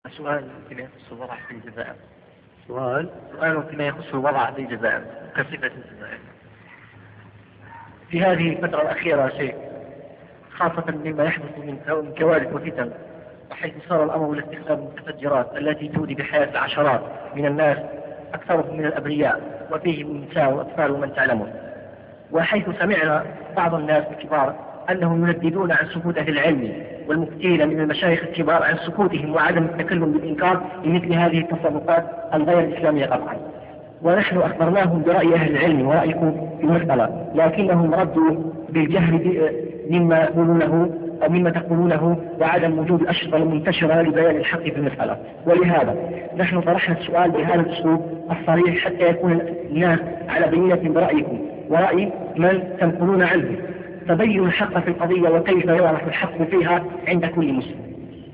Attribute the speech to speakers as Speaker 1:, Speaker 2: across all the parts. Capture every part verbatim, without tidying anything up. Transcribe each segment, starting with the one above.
Speaker 1: سؤال فيما يخص الوضع في الجزائر.
Speaker 2: سؤال
Speaker 1: سؤال فيما يخص الوضع في الجزائر كصفة الجزائر في هذه الفترة الأخيرة شيء، خاصة مما يحدث من كوارث وفتن، وحيث صار الأمر لاستخدام المتفجرات التي تودي بحياة العشرات من الناس أكثرهم من الأبرياء وفيهم النساء والأطفال ومن تعلمون. وحيث سمعنا بعض الناس الكبار أنهم ينددون عن سكوت أهل العلم والمفتين من المشايخ الكبار عن سكوتهم وعدم التكلم بالإنكار لمثل هذه التصرفات الغير الإسلامية قطعا. ونحن أخبرناهم برأي أهل العلم ورأيكم في المسألة، لكنهم ردوا بالجهل مما يقولونه أو مما تقولونه وعدم وجود الأشرطة المنتشرة لبيان الحق في المسألة. ولهذا نحن طرحنا السؤال بهذا الأسلوب الصريح حتى يكون الناس على بينة برأيكم ورأي من تنقلون عنه، تبين الحق في القضية وكيف يعرف الحق فيها عند كل مسلم.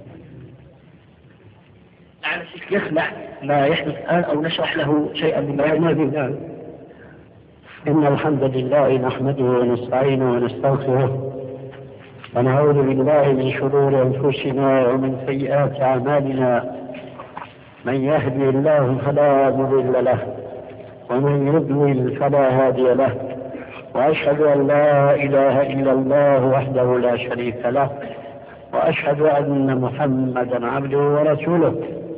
Speaker 1: لعل الشيخ يسمع ما يحدث الآن أو نشرح له شيئا مما يحدث الآن.
Speaker 2: إن الحمد لله نحمده ونستعينه ونستغفره ونعوذ بالله من شرور أنفسنا ومن سيئات أعمالنا، من يهدي الله فلا مضل له ومن يضلل فلا هادي له، وأشهد أن لا إله إلا الله وحده لا شريك له، وأشهد أن محمدا عبده ورسوله.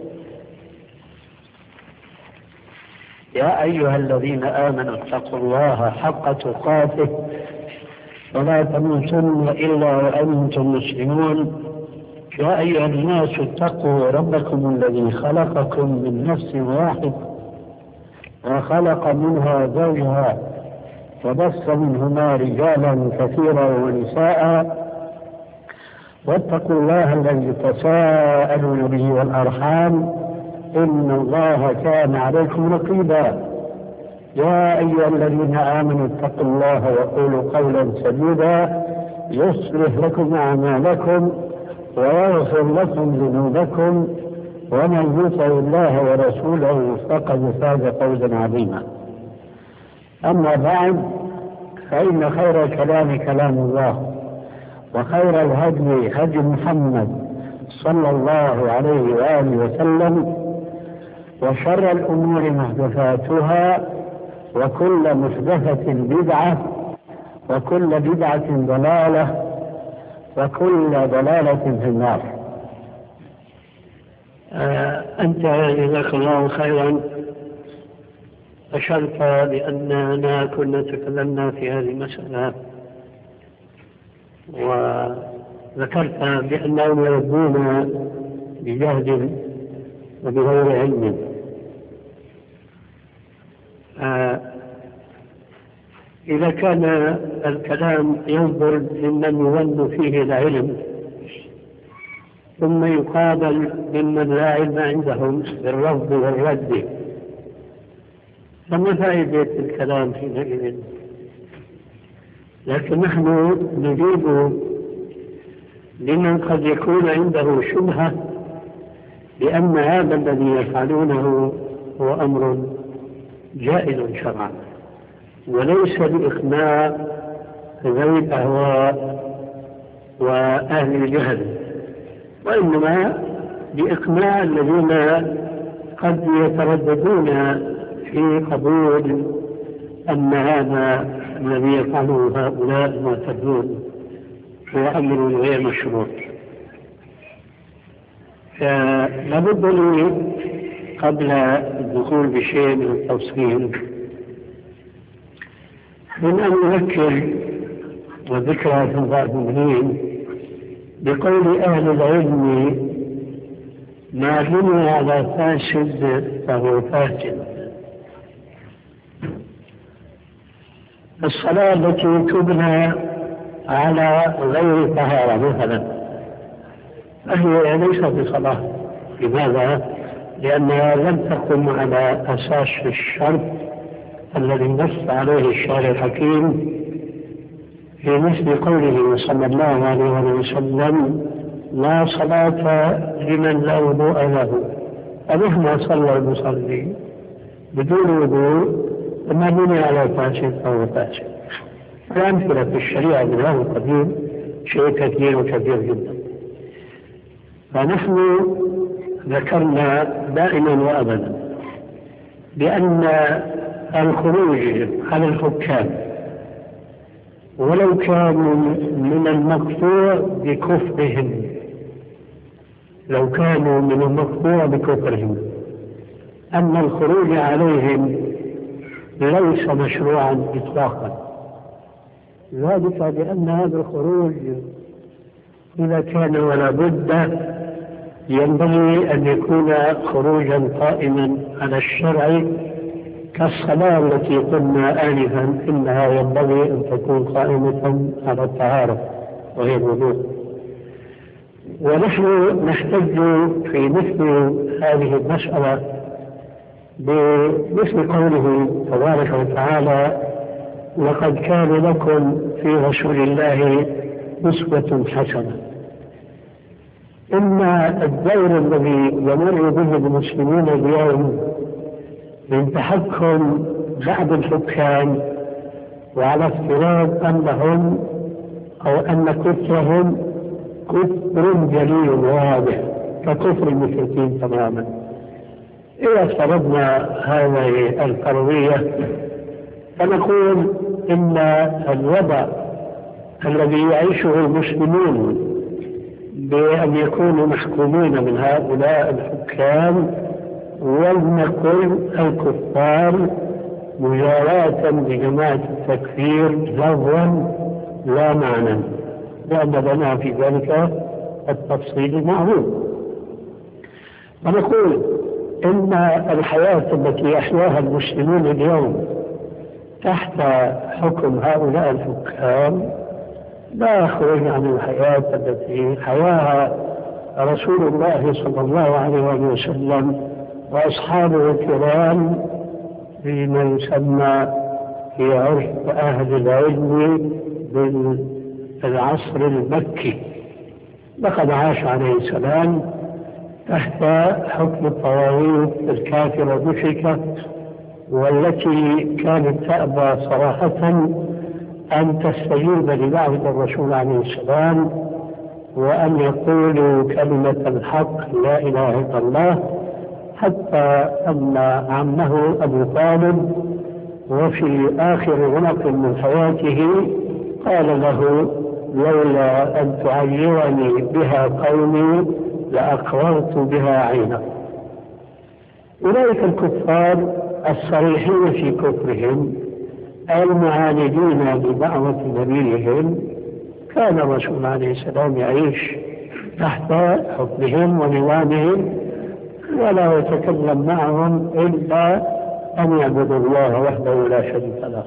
Speaker 2: يا أيها الذين آمنوا اتقوا الله حق تقاته ولا تموتن إلا وأنتم مسلمون. يا أيها الناس اتقوا ربكم الذي خلقكم من نفس واحد وخلق منها زوجها وبث منهما رجالا كثيرا ونساء، واتقوا الله الذي تساءلون به والأرحام إن الله كان عليكم رقيبا. يا أيها الذين آمنوا اتقوا الله وقولوا قولا سديدا يصلح لكم أعمالكم ويغفر لكم ذنوبكم، ومن يطع الله ورسوله فقد فاز فوزا عظيما. أما بعد، فإن خير الكلام كلام الله، وخير الهدي هدي محمد صلى الله عليه وآله وسلم، وشر الأمور محدثاتها، وكل محدثة بدعة، وكل بدعة ضلالة، وكل ضلالة في النار. آه أنت جزاك الله خيرا أشرت بأننا كنا تكلمنا في هذه المسألة، وذكرت بأنهم يردون بجهد وبغير علم. آه إذا كان الكلام ينظر ممن يظن فيه العلم ثم يقابل ممن لا علم عندهم بالرفض والرد، فما فائدة الكلام حينئذ؟ لكن نحن نجيب لمن قد يكون عنده شبهة بأن هذا الذي يفعلونه هو أمر جائز شرعا، وليس لإقناع ذوي الأهواء وأهل الجهل، وإنما لإقناع الذين قد يترددون في قبول أن هذا الذي يفعله هؤلاء المعتدون هو أمر غير مشروع. فلابد لي قبل الدخول بشيء من التفصيل من أن نذكر وذكرى في الظالمين بقول أهل العلم: ما بني على فاسد فهو فاسد. الصلاة التي تبنى على غير طهارة مثلا فهي ليست بصلاة. لماذا؟ لأنها لم تقم على أساس الشرط الذي نص عليه الشارع الحكيم في مثل قوله صلى الله عليه وسلم: لا صلاة لمن لا وضوء له. فمهما صلى المصلي بدون وضوء وما بني على فاسد فهو فاسد. الأمثلة في الشريعة من هذا القبيل شيء كثير وكثير جدا. فنحن ذكرنا دائما وأبدا بأن الخروج على الحكام ولو كانوا من المقطوع بكفرهم لو كانوا من المقطوع بكفرهم أن الخروج عليهم ليس مشروعا إطلاقا، ذلك لأن هذا الخروج إذا كان ولا بد ينبغي أن يكون خروجا قائما على الشرع كالصلاة التي قلنا آنفا إنها ينبغي أن تكون قائمة على الطهارة وهي الوضوء. ونحن نحتج في مثل هذه المسألة بمثل قوله تبارك وتعالى: لقد كان لكم في رسول الله أسوة حسنة. إن الدور الذي يمر به المسلمون اليوم من تحكم بعض الحكام وعلى افتراض أنهم أو أن كفرهم كفر جليل واضح ككفر المشركين تماما. إذا افترضنا هذه الفرضية فنقول إن الوضع الذي يعيشه المسلمون بأن يكونوا محكومين من هؤلاء الحكام ولنقل الكفار مجاراة لجماعة التكفير لغوا لا معنى، لأن لنا في ذلك التفصيل المعروف. ونقول إن الحياة التي يحياها المسلمون اليوم تحت حكم هؤلاء الحكام لا يخرج عن الحياة التي حياها رسول الله صلى الله عليه وسلم وأصحابه الكرام فيما يسمى في عرف أهل العلم بالعصر المكي. لقد عاش عليه السلام تحت حكم الطواغيت الكافرة المشركة والتي كانت تأبى صراحة أن تستجيب لدعوة الرسول عليه السلام وأن يقولوا كلمة الحق لا إله إلا الله، حتى أن عمه أبو طالب وفي آخر غلق من حياته قال له: لولا أن تعيرني بها قومي لأقررت بها عينك. أولئك الكفار الصريحين في كفرهم المعاندين بدعوة نبيهم كان الرسول عليه السلام يعيش تحت حكمهم ونظامهم ولا يتكلم معهم إلا أن يعبدوا الله وحده لا شريك له.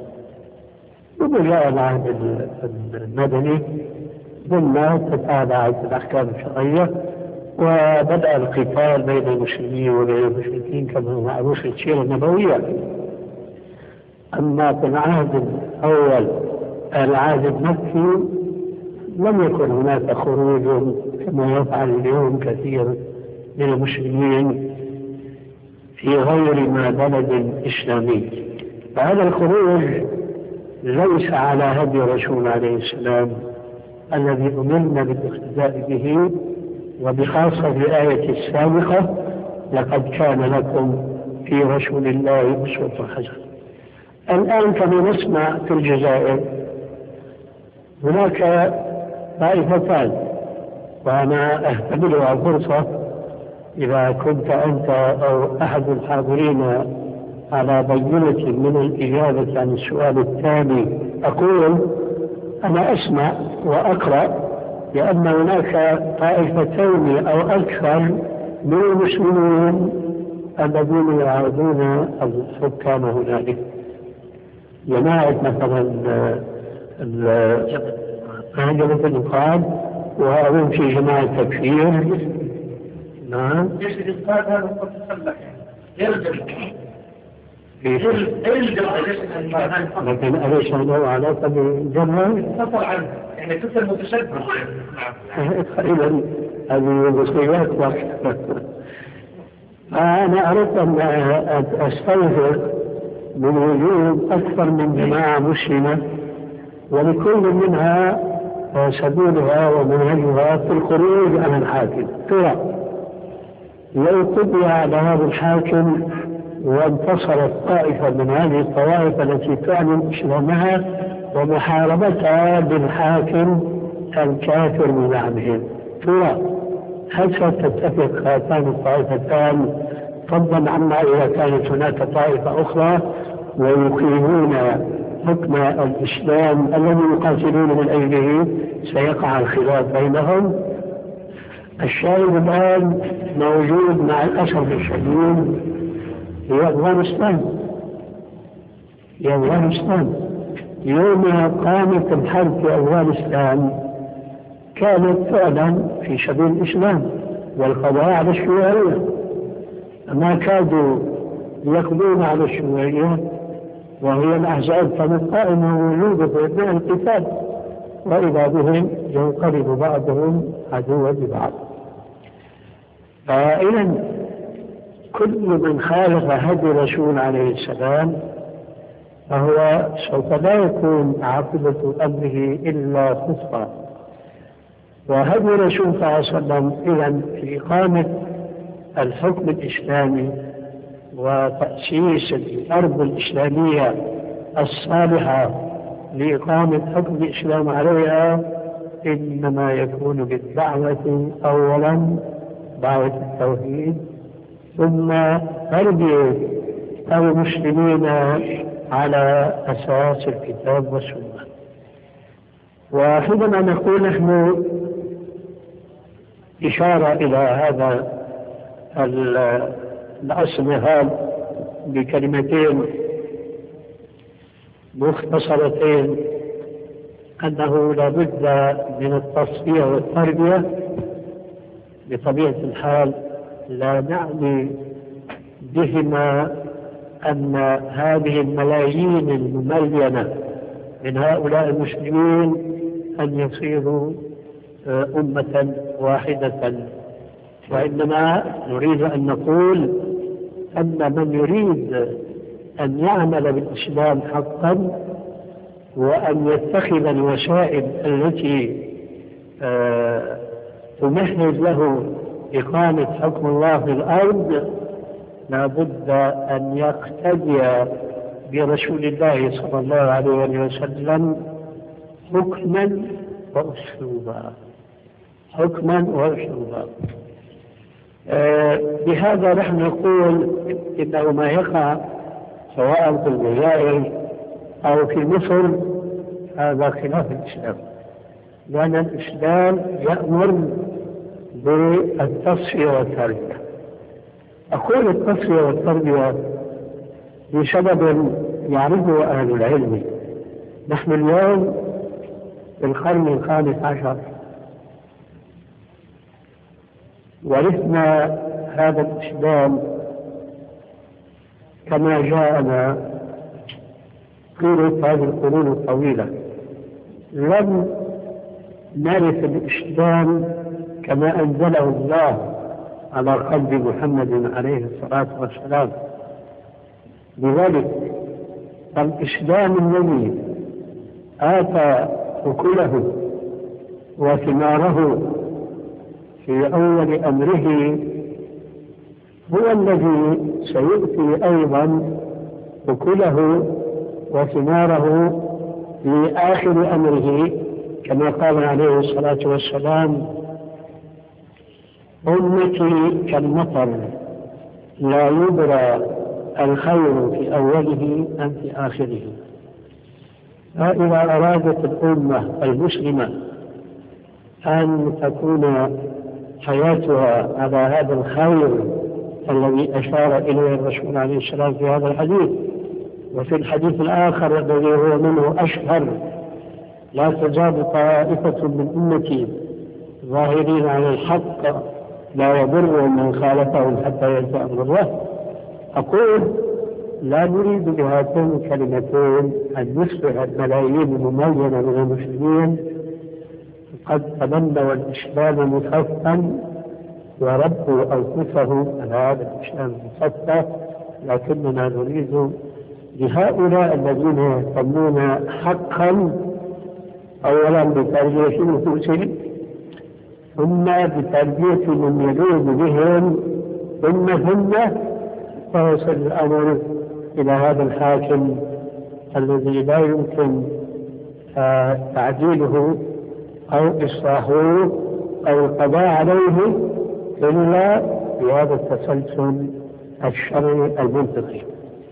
Speaker 2: وبجاء العهد المدني ثم تتابعت الأحكام الشرعية وبدأ القتال بين المسلمين وبين المشركين كما هو معروف في السيرة النبوية. أما في العهد الأول العهد المكي لم يكن هناك خروج كما يفعل اليوم كثير من المسلمين في غير ما بلد إسلامي. فهذا الخروج ليس على هدي الرسول عليه السلام الذي أمرنا بالاقتداء به، وبخاصة في الآية السابقة: لقد كان لكم في رسول الله أسوة حسنة. الآن كما نسمع في الجزائر هناك طائفتان، وأنا أهتبلها فرصة إذا كنت أنت أو أحد الحاضرين على بينة من الإجابة عن السؤال الثاني أقول أنا أسمع وأقرأ لأن هناك طائفتين أو أكثر من المسلمين الذين يعارضون الحكام هنالك. جماعة مثلا جبهة الإنقاذ وأظن في جماعة تكفير. نعم.
Speaker 1: ليش الإنقاذ هذا متصلح يرجع يرجع
Speaker 2: لكن أليس له علاقة بالجبهة؟
Speaker 1: تصل عنه يعني تصل متشدد.
Speaker 2: إذا هذه مصيبات. أنا أردت أن أستوفر من وجود أكثر من جماعة مسلمة ولكل منها سبيلها ومنهجها في الخروج عن الحاكم. ترى لو قضي على هذا الحاكم وانتصرت طائفة من هذه الطوائف التي تعلن إسلامها ومحاربتها بالحاكم الكافر بزعمهم، ترى هل ستتفق هاتان الطائفتان فضلا عما إذا كانت هناك طائفة أخرى ويقيمون حكم الإسلام الذي يقاتلون من أجله؟ سيقع الخلاف بينهم. الشاهد الآن موجود مع الأسف الشديد في أفغانستان. في أفغانستان يوم قامت الحرب في أفغانستان كانت فعلا في سبيل الإسلام والقضاء على الشيوعية، ما كادوا يقضون على الشيوعية وهي الأحزاب كانت قائمة وجودة في أثناء القتال، وإذا بهم ينقلب بعضهم عدوا لبعض. فإذا كل من خالف هدي الرسول عليه السلام فهو سوف لا يكون عاقبة أمره إلا خسرا. وهدي الرسول صلى الله عليه وسلم إذا في إقامة الحكم الإسلامي وتأسيس الأرض الإسلامية الصالحة لإقامة حكم الإسلام عليها إنما يكون بالدعوة أولا، دعوة التوحيد، ثم تربية المسلمين على أساس الكتاب والسنة. وحينما نقول نحن إشارة إلى هذا الأصل هذا بكلمتين مختصرتين أنه لابد من التصفية والتربية، بطبيعة الحال لا نعني بهما أن هذه الملايين المملينة من هؤلاء المسلمين أن يصيروا أمة واحدة، وإنما نريد أن نقول أن من يريد أن يعمل بالإسلام حقا وأن يتخذ الوسائل التي تمهد له إقامة حكم الله في الأرض لا بد أن يقتدي برسول الله صلى الله عليه وسلم حكما وأسلوبا، حكما وأسلوبا. آه بهذا نحن نقول إنه ما يقع سواء في الجزائر أو في مصر هذا خلاف الإسلام، لأن الإسلام يأمر بالتصفية والتربية. أقول التصفية والتربية بسبب يعرفه أهل العلم. نحن اليوم في القرن الخامس عشر ورثنا هذا الإسلام كما جاءنا طيلة هذه القرون الطويلة. لم نرث الإسلام كما أنزله الله على قلب محمد عليه الصلاة والسلام. لذلك الإسلام الذي آتى أكله وثماره في أول أمره هو الذي سيؤتي أيضا أكله وثماره في آخر أمره، كما قال عليه الصلاة والسلام: أمتي كالمطر لا يبرى الخير في أوله أم في آخره. فإذا أرادت الأمة المسلمة أن تكون حياتها على هذا الخير الذي أشار إليه الرسول عليه السلام في هذا الحديث، وفي الحديث الآخر الذي هو منه أشهر: لا تزال طائفة من أمتي ظاهرين على الحق لا يضرهم من خالفهم حتى يأتي أمر الله. أقول لا نريد بهاتين الكلمتين أن نصبح الملايين المميزة من المسلمين قد تبنوا الإسلام مخفا وربوا أنفسهم على هذا الإسلام المخفى، لكننا نريد لهؤلاء الذين يهتمون حقا أولا بتربية نفوسهم ثم بتربية من يلوذ بهم ثم ثم فوصل الأمر إلى هذا الحاكم الذي لا يمكن تعديله أو إصلاحه أو القضاء عليه إلا بهذا التسلسل الشرعي المنطقي.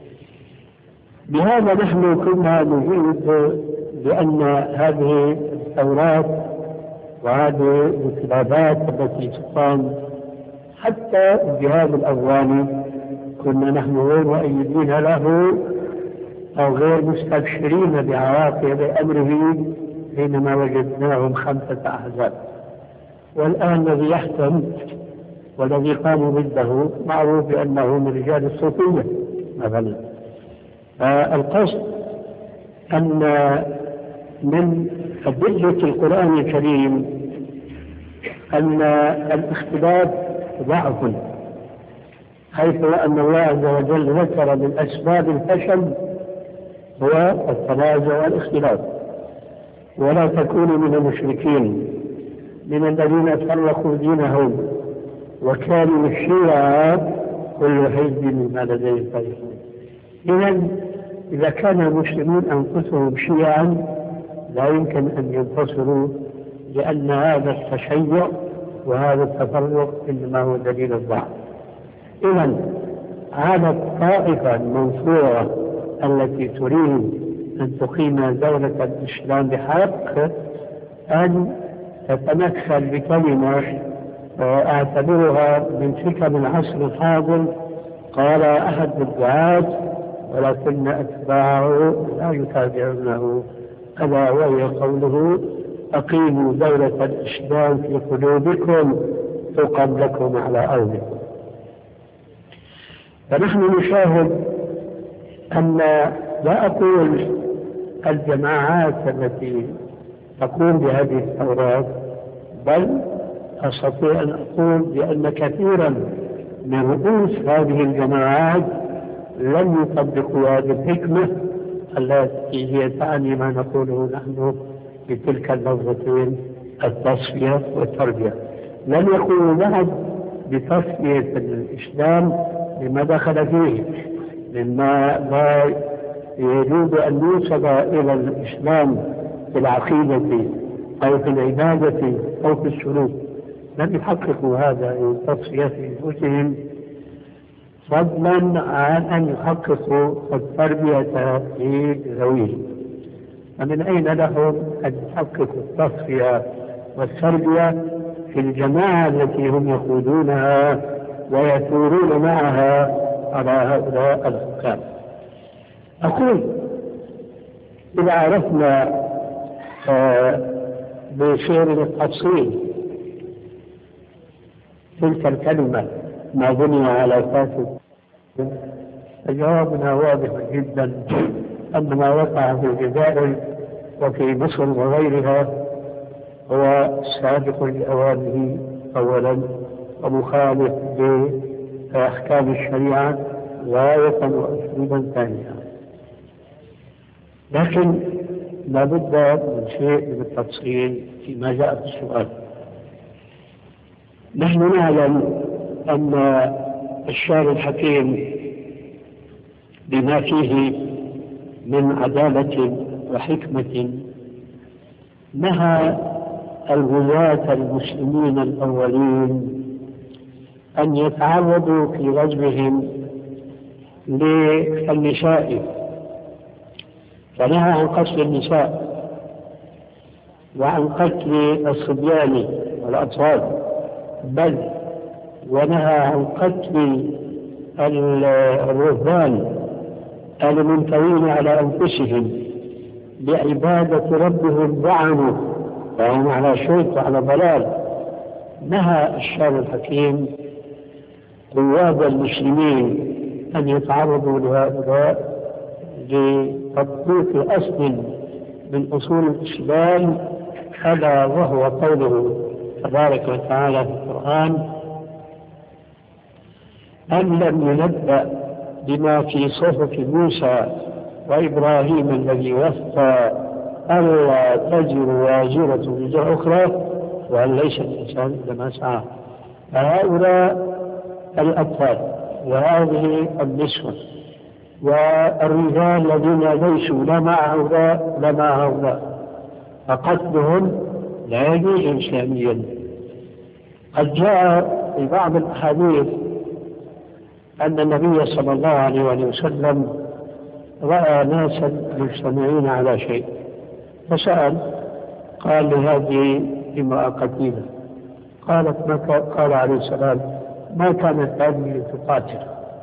Speaker 2: بهذا نحن كنا نجيب بأن هذه الثورات وهذه الانقلابات التي تقام حتى الجهاد الأفغاني كنا نحن غير مؤيدين له أو غير مستبشرين بعواقب أمره حينما وجدناهم خمسة أحزاب، والآن الذي يحكم والذي قاموا ضده معروف بأنه من رجال الصوفية مثلا. فالقصد أن من أدلة القرآن الكريم أن الاختلاف ضعف، حيث أن الله عز وجل ذكر من أسباب الفشل هو التنازع والاختلاف. ولا تكونوا من المشركين من الذين فرقوا دينهم وكانوا الشيعة كل حزب بما لديهم فرحون. إذا إذا كان المسلمون أنفسهم شيعا لا يمكن أن ينتصروا، لأن هذا التشيع وهذا التفرق إنما هو دليل الضعف. إذا هذا الطائفة المنصورة التي تريد أن تقيم دولة الإسلام بحق أن تتمثل بكلمة أعتبرها من حكم العصر الحاضر قال أحد الدعاة ولكن أتباعه لا يتابعونه، ألا وهي قوله أقيموا دولة الإسلام في قلوبكم تقم لكم على أرضكم. فنحن نشاهد أن لا أقول الجماعات التي تقوم بهذه الثورات، بل أستطيع أن أقول بأن كثيرا من رؤوس هذه الجماعات لم يطبقوا هذه الحكمة التي هي تعني ما نقوله نحن بتلك اللفظتين التصفية والتربية. لم يقولوا بعد بتصفية الإسلام لما دخل فيه مما لا يجوز أن يوصل إلى الإسلام في العقيدة أو في العبادة أو في السلوك. لم يحققوا هذا التصفية في أنفسهم، فضلا عن أن يحققوا التربية في ذويهم. فمن أين لهم أن يحققوا التصفية والتربية في الجماعة التي هم يقودونها ويثورون معها على هؤلاء الحكام؟ أقول إذا عرفنا بشير التفصيل تلك الكلمة ما بني على فاسد، فجوابنا واضح جدا أن ما وقع في الجزائر وفي مصر وغيرها هو سابق لأوانه أولا ومخالف لأحكام الشريعة غاية وأسلوبا ثانيا. لكن لابد من شيء من التفصيل فيما جاء في السؤال. نحن نعلم أن الشارع الحكيم بما فيه من عدالة وحكمة نهى الغزاة المسلمين الأولين أن يتعرضوا في غزوهم للنساء، فنهى عن قتل النساء وعن قتل الصبيان والأطفال، بل ونهى عن قتل الرهبان المنكرين على أنفسهم بعبادة ربهم زعموا وهم على شرك وعلى ضلال. نهى الشارع الحكيم قواد المسلمين أن يتعرضوا لهؤلاء لتطبيق أصل من أصول الإسلام، ألا وهو قوله تبارك وتعالى في القرآن: أم لم ينبأ بما في صحف موسى وإبراهيم الذي وفى ألا تزر واجرة وزر أخرى وأن ليس الإنسان إلا ما سعى. فهؤلاء الأطفال وهذه النسوة والرجال الذين ليسوا لا مع هؤلاء لا مع هؤلاء، فقتلهم لا يجوز إسلاميا. قد جاء في بعض الأحاديث أن النبي صلى الله عليه وسلم رأى ناسا مجتمعين على شيء فسأل، قال لهذه امرأة قتيلة، قالت ما قال عليه السلام ما كانت هذه تقاتل.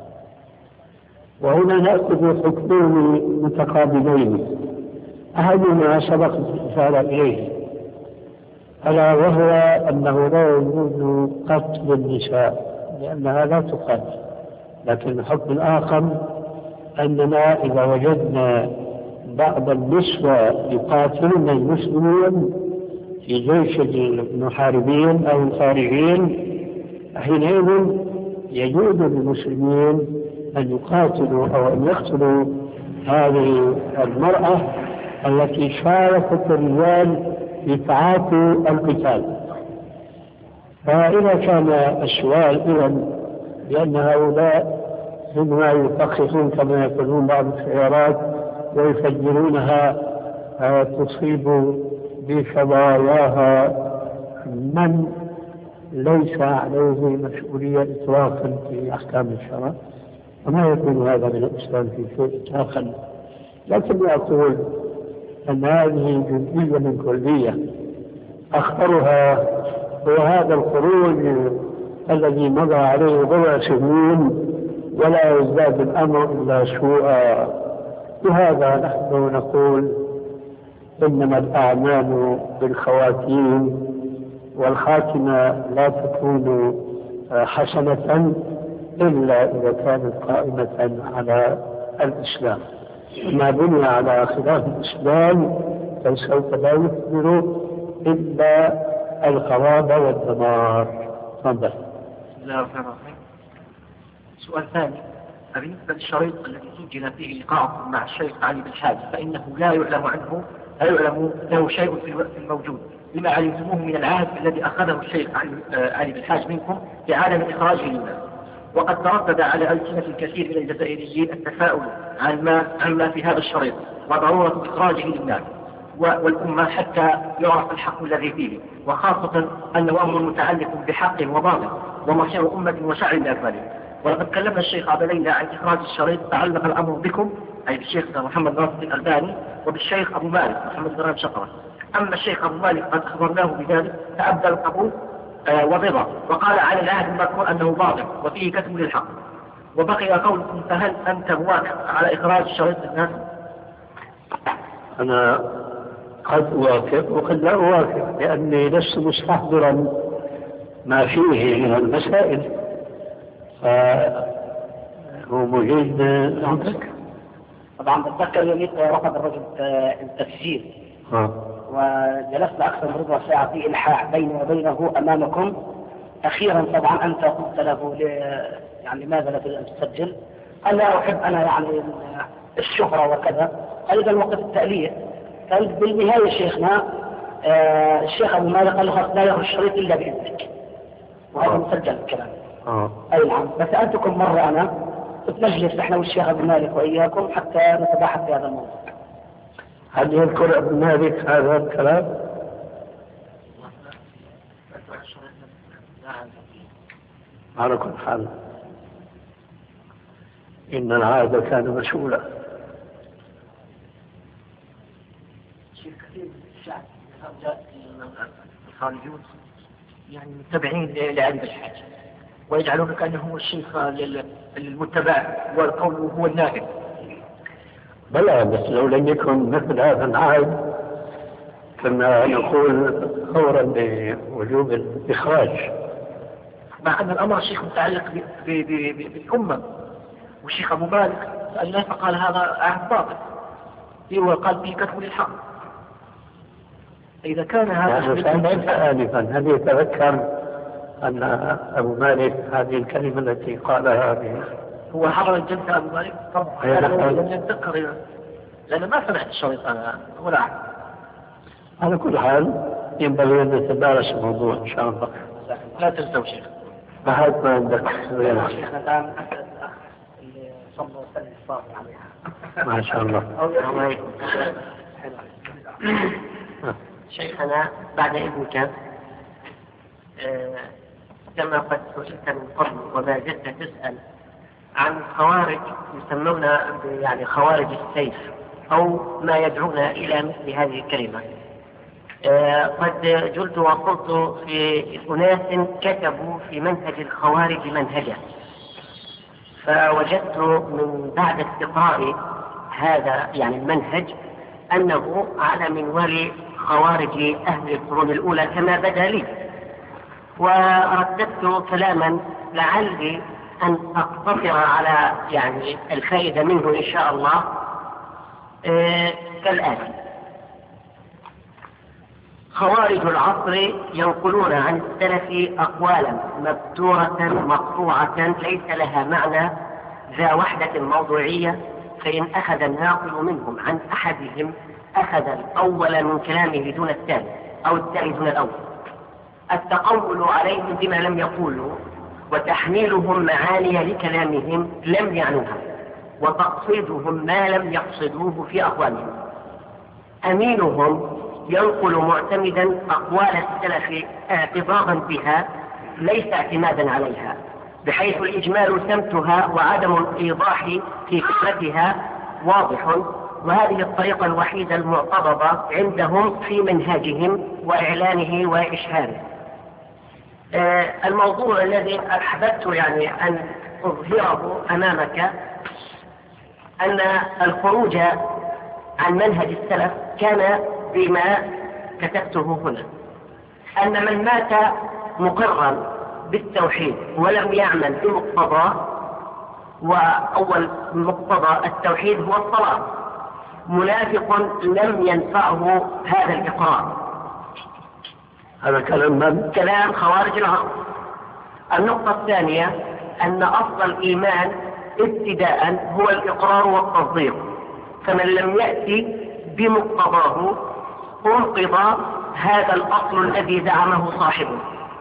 Speaker 2: وهنا نأخذ حكمين متقابلين، أحدهما سبق الإشارة إليه ألا وهو أنه لا يجوز قتل النساء لأنها لا تقاتل، لكن الحكم الآخر أننا إذا وجدنا بعض النسوة يقاتلن المسلمين في جيش المحاربين أو الخارجين، حينئذ يجوز للمسلمين أن يقاتلوا أو أن يقتلوا هذه المرأة التي شاركت الرجال في تعاطي القتال. فإذا كان السؤال إذن لأن هؤلاء مما يفخخون كما يقولون بعض السيارات ويفجرونها تصيب بشظاياها من ليس عليه مسؤولية إطلاقا في أحكام الشرع، وما يكون هذا من الإسلام في شيء إطلاقا. لكن أقول أن هذه جزئية من كلية أخطرها هو هذا الخروج الذي مضى عليه بضع سنين ولا يزداد الأمر إلا سوءا. لهذا نحن نقول إنما الأعمال بالخواتيم، والخاتمة لا تكون حسنة إلا إذا كانت قائمة على الإسلام. ما بني على خلاف الإسلام فسوف لا يثمر إلا الخراب والدمار. تفضل.
Speaker 1: بسم الله الرحمن الرحيم. سؤال ثاني، بالنسبة للشريط الذي سجل فيه لقاءكم مع الشيخ علي بالحاج فإنه لا يعلم عنه لا يعلم له شيء في الوقت الموجود، لما علمتموه من العهد الذي أخذه الشيخ علي بالحاج منكم بعدم إخراجه للناس. وقد تردد على ألسنة الكثير من الجزائريين التساؤل عن ما عما في هذا الشريط وضرورة إخراجه للناس والأمة حتى يعرف الحق الذي فيه، وخاصة أنه أمر متعلق بحق وباطل ومصير أمة وشعب بأكمله. ولقد كلمنا الشيخ أبا ليلى عن إخراج الشريط تعلق الأمر بكم، أي بالشيخ محمد ناصر الألباني وبالشيخ أبو مالك محمد بن شقرة. أما الشيخ أبو مالك قد أخبرناه بذلك فأبدى القبول آه وضبط، وقال على العهد المذكور أنه باطل وفيه كتم للحق. وبقي قولكم، فهل أنت موافق على إخراج الشريط للناس؟
Speaker 2: أنا قد أوافق وقد لا أوافق لأني لست مستحضرا ما فيه من المسائل، فهو مجيد عندك.
Speaker 3: طبعا بتذكر يوميت رفض الرجل التسجيل وجلست أكثر من ربع ساعة في إلحاح بيني وبينه أمامكم. أخيرا طبعا أنت قلت له يعني لماذا لا تسجل؟ قال لا أحب أنا يعني الشهرة وكذا، أيضا وقت التأليف. بالنهاية شيخنا آه الشيخ أبو مالك قال له لا يخرج الشريط إلا بإذنك، وهذا مسجل الكلام.
Speaker 2: آه.
Speaker 3: أي نعم. فسألتكم مرة أنا كنت نجلس نحن والشيخ أبو مالك وإياكم حتى نتباحث في هذا الموضوع.
Speaker 2: هل يذكر ابن مالك هذا الكلام؟ على كل حال إن العهد كان مسؤولا.
Speaker 1: كثير من الشعب الخارجون يعني متبعين لعلي بالحاج ويجعلون كأنه هو الشيخ المتبع والقول هو النائب.
Speaker 2: بلى، بس لو لم يكن مثل هذا العهد كنا نقول فورا بوجوب الإخراج،
Speaker 1: مع أن الأمر الشيخ متعلق بالأمة. والشيخ أبو مالك سألناه فقال هذا عهد باطل وقال فيه كتب للحق. إذا كان هذا
Speaker 2: آنفا هل يتذكر أن أبو مالك هذه الكلمة التي قالها به
Speaker 1: هو حضر الجلسة أبو مالك؟ طبعا لم يتذكر لأن ما سمعت الشريط أنا ولا أحد.
Speaker 2: على كل حال ينبغي أن نتدارس الموضوع إن شاء الله.
Speaker 1: لا تنسوا شيخ.
Speaker 2: بعد ما عندك غيرها.
Speaker 3: شيخنا الآن أسأل الأخ اللي صلى وسلم الصافي عليها.
Speaker 2: ما شاء الله.
Speaker 4: شيخنا بعد إذنك، آه كما قد سئلت من قبل وما زلت تسأل عن خوارج يسمون يعني خوارج السيف أو ما يدعون إلى مثل هذه الكلمة. آه قد جلت وقلت في أناس كتبوا في منهج الخوارج منهجا، فوجدت من بعد استقراء هذا يعني المنهج أنه على منوال خوارج أهل القرون الأولى كما بدا لي، ورددت كلاما لعلي أن أقتصر على يعني الفائدة منه إن شاء الله آه كالآتي: خوارج العصر ينقلون عن السلف أقوالا مبتورة مقطوعة ليس لها معنى ذا وحدة موضوعية، فإن أخذ الناقل منهم عن أحدهم أخذ الأول من كلامه دون الثاني أو الثاني دون الأول. التقول عليهم بما لم يقولوا وتحميلهم معاني لكلامهم لم يعنوها وتقصيدهم ما لم يقصدوه في أقوالهم. أمينهم ينقل معتمدا أقوال السلف اعتبارا بها ليس اعتمادا عليها، بحيث الإجمال سمتها وعدم الإيضاح في فكرتها واضح، وهذه الطريقة الوحيدة المعتبرة عندهم في منهاجهم وإعلانه وإشهاره. آه الموضوع الذي أحببت يعني أن أظهره أمامك أن الخروج عن منهج السلف كان بما كتبته هنا، أن من مات مقرا بالتوحيد ولم يعمل بمقتضاه، وأول مقتضى التوحيد هو الصلاة، منافق لم ينفعه هذا الإقرار.
Speaker 2: هذا كلام من؟
Speaker 4: كلام خوارج العصر. النقطة الثانية أن أصل الإيمان ابتداء هو الإقرار والتصديق، فمن لم يأتي بمقتضاه انقض هذا الأصل الذي زعمه صاحبه.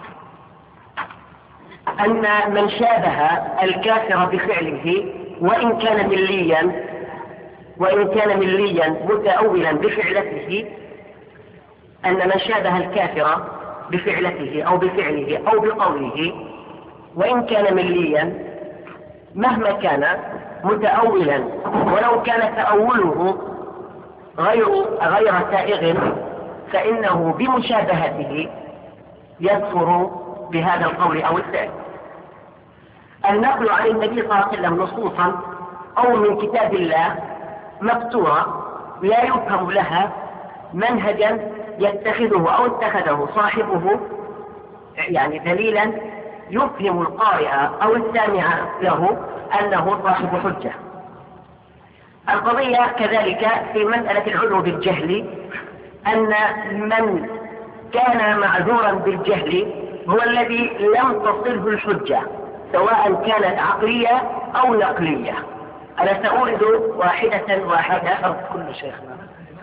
Speaker 4: أن من شابه الكافر بفعله وإن كان مليا وإن كان مليا متأولا بفعلته، أن من شابه الكافر بفعلته أو بفعله أو بقوله وإن كان مليا مهما كان متأولا ولو كان تأوله غير غير سائغ، فإنه بمشابهته يكفر بهذا القول أو الفعل. النقل عن النبي صلى الله عليه وسلم نصوصا أو من كتاب الله مبتورة لا يفهم لها منهجا يتخذه أو اتخذه صاحبه يعني دليلا يفهم القارئ أو السامع له أنه صاحب حجة. القضية كذلك في مسألة العلو بالجهل، أن من كان معذورا بالجهل هو الذي لم تصله الحجة سواء كانت عقلية أو نقلية. أنا سأورد واحدة واحدة كل شيخنا.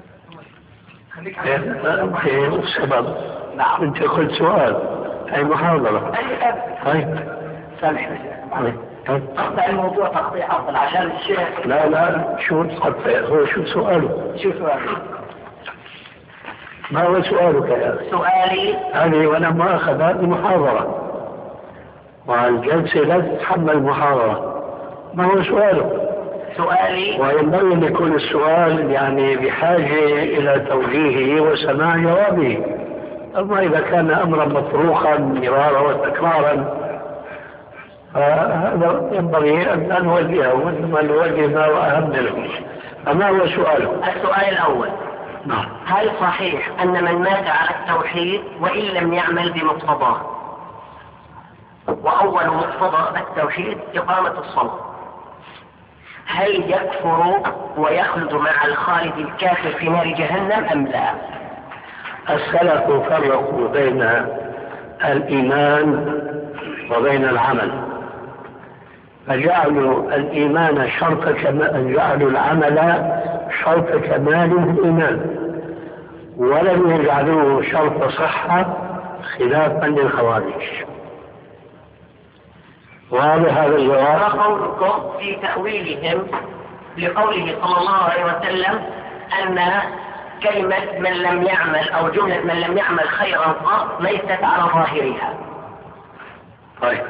Speaker 2: أنت السبب. نعم. أنت قلت سؤال أي محاضرة. طيب.
Speaker 3: سامحني. تقطع الموضوع تقطيع أفضل عشان الشيخ.
Speaker 2: لا لا شو تقطع، هو شو سؤاله؟
Speaker 3: شو سؤاله؟
Speaker 2: ما هو سؤالك يا أخي؟
Speaker 4: سؤالي
Speaker 2: هذه وأنا ما أخذ هذه محاضرة، والجلسة لا تتحمل محاضرة. ما هو سؤالك؟
Speaker 4: سؤالي
Speaker 2: وينبغي أن يكون السؤال يعني بحاجة إلى توجيهه وسماع جوابه. أما إذا كان أمرا مطروحا مرارا وتكرارا فهذا ينبغي أن لا نوجهه وإنما نوجه ما هو أهم منه. فما هو سؤاله؟
Speaker 4: السؤال الأول:
Speaker 2: نعم.
Speaker 4: هل صحيح أن من مات على التوحيد وإن لم يعمل بمقتضاه، وأول مقتضى التوحيد إقامة الصلاة، هل يكفر ويخلد مع الخالد الكافر في نار جهنم أم لا؟
Speaker 2: السلف فرقوا بين الإيمان وبين العمل، فجعلوا الإيمان شرط كمال، جعلوا العمل شرط كمال الإيمان، ولم يجعلوه شرط صحة خلافا للخوارج. واضح هذا الجواب؟
Speaker 4: ما قولكم في تأويلهم لقوله صلى الله عليه وسلم أن كلمة من لم يعمل أو جملة من لم يعمل خيرا قط ليست على ظاهرها؟
Speaker 2: طيب،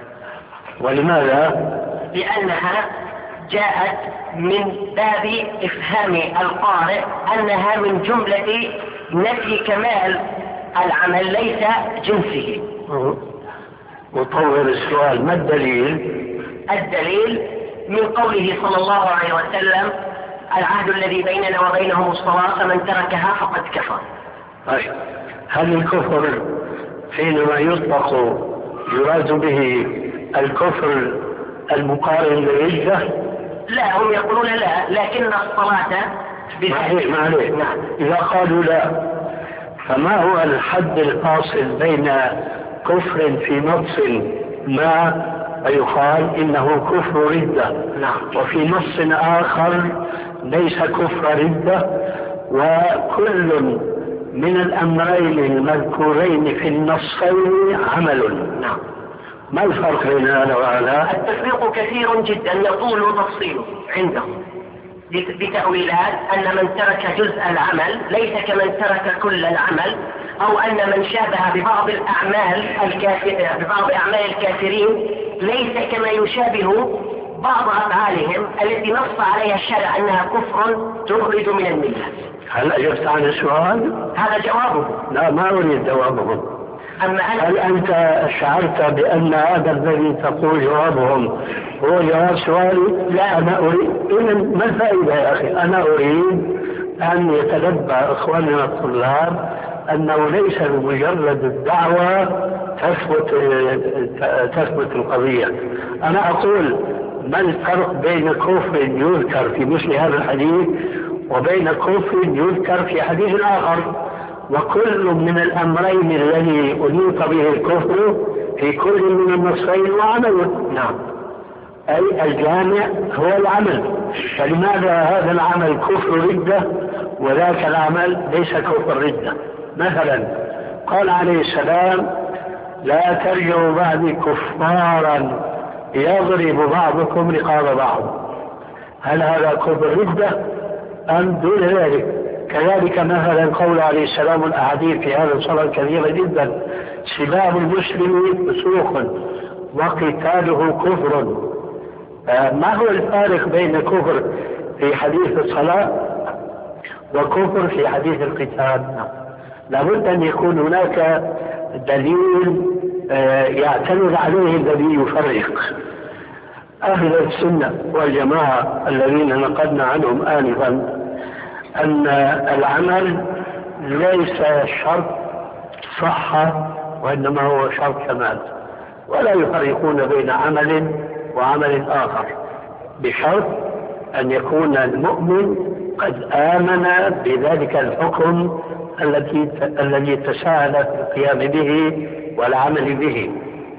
Speaker 2: ولماذا؟
Speaker 4: لأنها جاءت من باب إفهام القارئ أنها من جملة نفي كمال العمل ليس جنسه.
Speaker 2: وطور السؤال، ما الدليل؟
Speaker 4: الدليل من قوله صلى الله عليه وسلم العهد الذي بيننا وبينهم الصلاة فمن تركها فقد كفر.
Speaker 2: طيب، هل الكفر حينما يطلق يراد به الكفر المقارن للردة؟
Speaker 4: لا، هم يقولون لا، لكن الصلاة
Speaker 2: معليه معليه
Speaker 4: نعم.
Speaker 2: إذا قالوا لا، فما هو الحد الفاصل بين كفر في نص ما ويقال إنه كفر ردة،
Speaker 4: نعم،
Speaker 2: وفي نص آخر ليس كفر ردة، وكل من الأمرين المذكورين في النصين عمل؟
Speaker 4: نعم.
Speaker 2: ما الفرق بين هذا وهذا؟
Speaker 4: التفريق كثير جدا يطول تفصيله عندهم بتأويلات أن من ترك جزء العمل ليس كمن ترك كل العمل، أو أن من شابه ببعض الأعمال الكافر ببعض أعمال الكافرين ليس كما يشابه بعض أفعالهم التي نص عليها الشرع أنها كفر تخرج من الملة.
Speaker 2: هل أجبت عن السؤال؟
Speaker 4: هذا جوابه.
Speaker 2: لا، ما أريد جوابهم.
Speaker 4: أما
Speaker 2: هل أنت شعرت بأن هذا الذي تقول جوابهم هو جواب سؤالي؟ لا، أنا أريد. إذن ما الفائدة يا أخي؟ أنا أريد أن يتنبه إخواننا الطلاب أنه ليس بمجرد الدعوة تثبت تثبت القضية. أنا أقول ما الفرق بين كفر يذكر في مثل هذا الحديث وبين كفر يذكر في حديث آخر؟ وكل من الأمرين الذي أنيط به الكفر في كل من النصين وعمل. نعم، أي الجامع هو العمل. فلماذا هذا العمل كفر ردة وذاك العمل ليس كفر ردة؟ مثلا قال عليه السلام لا ترجعوا بعدي كفارا يضرب بعضكم رقاب بعض. هل هذا كفر ردة أم دون ذلك؟ كذلك مثلا قول عليه السلام الأحاديث في هذا الصلاة كثيرة جدا، سباب المسلم فسوق وقتاله كفر. ما هو الفارق بين كفر في حديث الصلاة وكفر في حديث القتال؟ لابد أن يكون هناك دليل يعتمد عليه الذي يفرق. أهل السنة والجماعة الذين نقلنا عنهم آنفا أن العمل ليس شرط صحة وإنما هو شرط كمال، ولا يفرقون بين عمل وعمل آخر، بشرط أن يكون المؤمن قد آمن بذلك الحكم الذي الذي تساهل في القيام به والعمل به.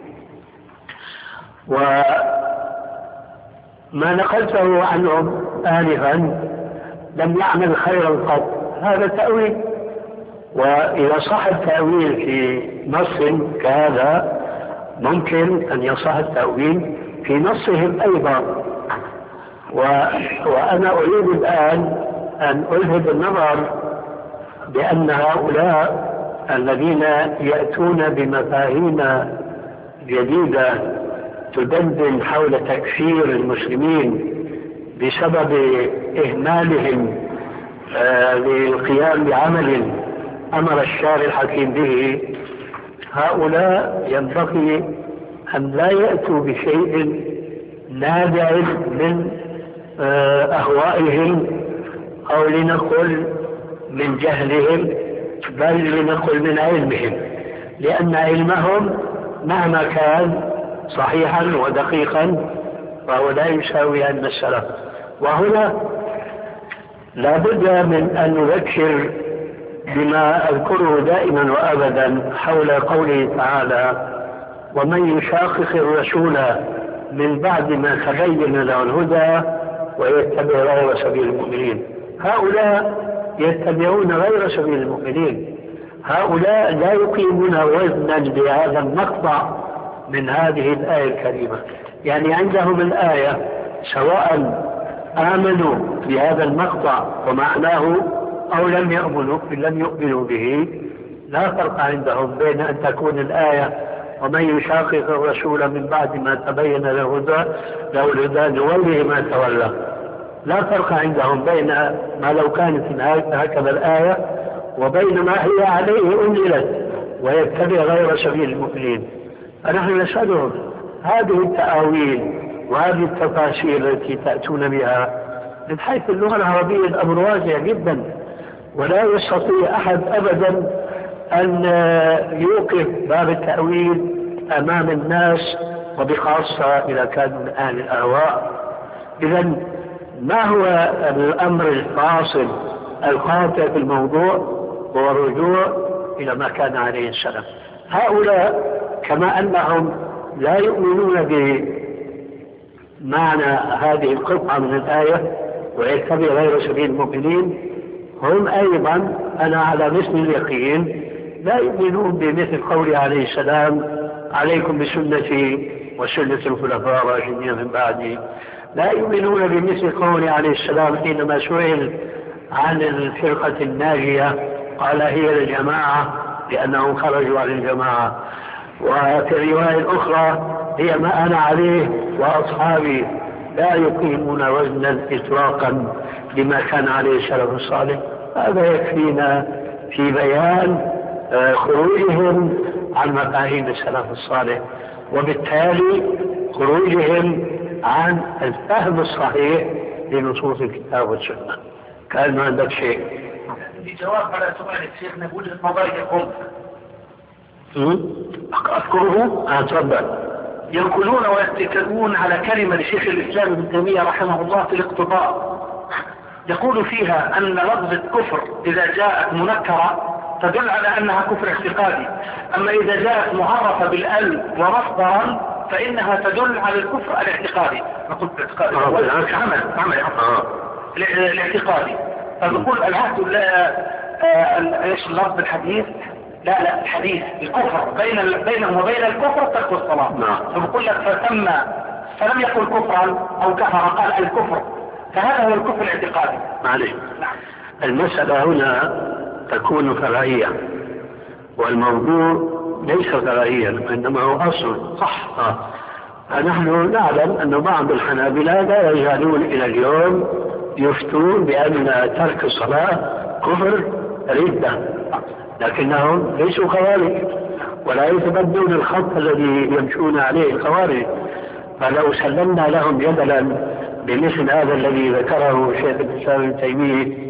Speaker 2: وما نقلته عنهم آنفا لم يعمل خيرا قط، هذا تأويل. وإذا صح التأويل في نص كهذا ممكن أن يصح التأويل في نصهم أيضا. و... وأنا أريد الآن أن ألهب النظر بأن هؤلاء الذين يأتون بمفاهيم جديدة تدندن حول تكفير المسلمين بسبب إهمالهم آه للقيام بعمل أمر الشارع الحكيم به، هؤلاء ينبغي أن لا يأتوا بشيء نابع من آه أهوائهم أو لنقل من جهلهم، بل لنقل من علمهم، لأن علمهم مهما كان صحيحا ودقيقا فهو لا يساوي علم السلف. وهنا لا بد من أن نذكر بما أذكره دائما وأبدا حول قوله تعالى ومن يشاقق الرسول من بعد ما تبين له الهدى ويتبع غير سبيل المؤمنين. هؤلاء يتبعون غير سبيل المؤمنين، هؤلاء لا يقيمون وزنا بهذا المقطع من هذه الآية الكريمة. يعني عندهم الآية سواء آمنوا بهذا المقطع ومعناه أو لم يؤمنوا لم يؤمنوا به، لا فرق عندهم بين أن تكون الآية ومن يشاقق الرسول من بعد ما تبين له الهدى له الهدى نوله ما تولى. لا فرق عندهم بين ما لو كانت هكذا الآية وبين ما هي عليه أنزلت ويتبع غير سبيل المؤمنين. فنحن نسألهم هذه التأويل وهذه التفاسير التي تأتون بها من حيث اللغة العربية الأمر واسع جدا، ولا يستطيع أحد أبدا أن يوقف باب التأويل أمام الناس، وبخاصة إذا كانوا من أهل الأهواء. إذا ما هو الأمر الفاصل القاطع في الموضوع؟ هو الرجوع إلى ما كان عليه السلام. هؤلاء كما أنهم لا يؤمنون بمعنى هذه القطعة من الآية ويتبع غير سبيل المؤمنين، هم أيضا أنا على مثل اليقين لا يؤمنون بمثل قوله عليه السلام عليكم بسنتي وسنة الخلفاء الراشدين من بعدي. لا يؤمنون بمثل قوله عليه السلام حينما سئل عن الفرقة الناجية قال هي الجماعة لأنهم خرجوا عن الجماعة. وفي الرواية الأخرى هي ما أنا عليه وأصحابي. لا يقيمون وزنا إطلاقا لما كان عليه السلف الصالح. هذا يكفينا في بيان خروجهم عن مفاهيم السلف الصالح، وبالتالي خروجهم عن الفهم الصحيح لنصوص الكتاب والسنة. كان ما عندك شيء؟
Speaker 1: الجواب على سؤال الشيخ نقول المضايق الأم
Speaker 2: أذكره؟ أتفضل.
Speaker 1: ينقلون ويتكلمون على كلمة لشيخ الإسلام ابن تيمية رحمه الله في الاقتضاء، يقول فيها أن لفظة كفر إذا جاءت منكرة تدل على أنها كفر اعتقادي، أما إذا جاءت معرفة بالأل ومصدرا فإنها تدل على الكفر الاعتقادي. نقول الاعتقادي عمل عمل الاعتقادي. فنقول العهد ايش اللفظ الحديث؟ لا لا الحديث الكفر بين بينهم وبين الكفر ترك الصلاة. فبقول لك فتم فلم يقل كفرا أو كفر، قال الكفر، فهذا هو الكفر الاعتقادي.
Speaker 2: معلش المسألة هنا تكون فرعية، والموضوع ليس فرعيا إنما هو أصل.
Speaker 1: صح.
Speaker 2: آه. فنحن نعلم أن بعض الحنابلة لا يزالون إلى اليوم يفتون بأن ترك الصلاة كفر ردة، لكنهم ليسوا خوارج ولا يتبدون الخط الذي يمشون عليه الخوارج. فلو سلمنا لهم جدلا بمثل هذا الذي ذكره شيخ الإسلام ابن تيمية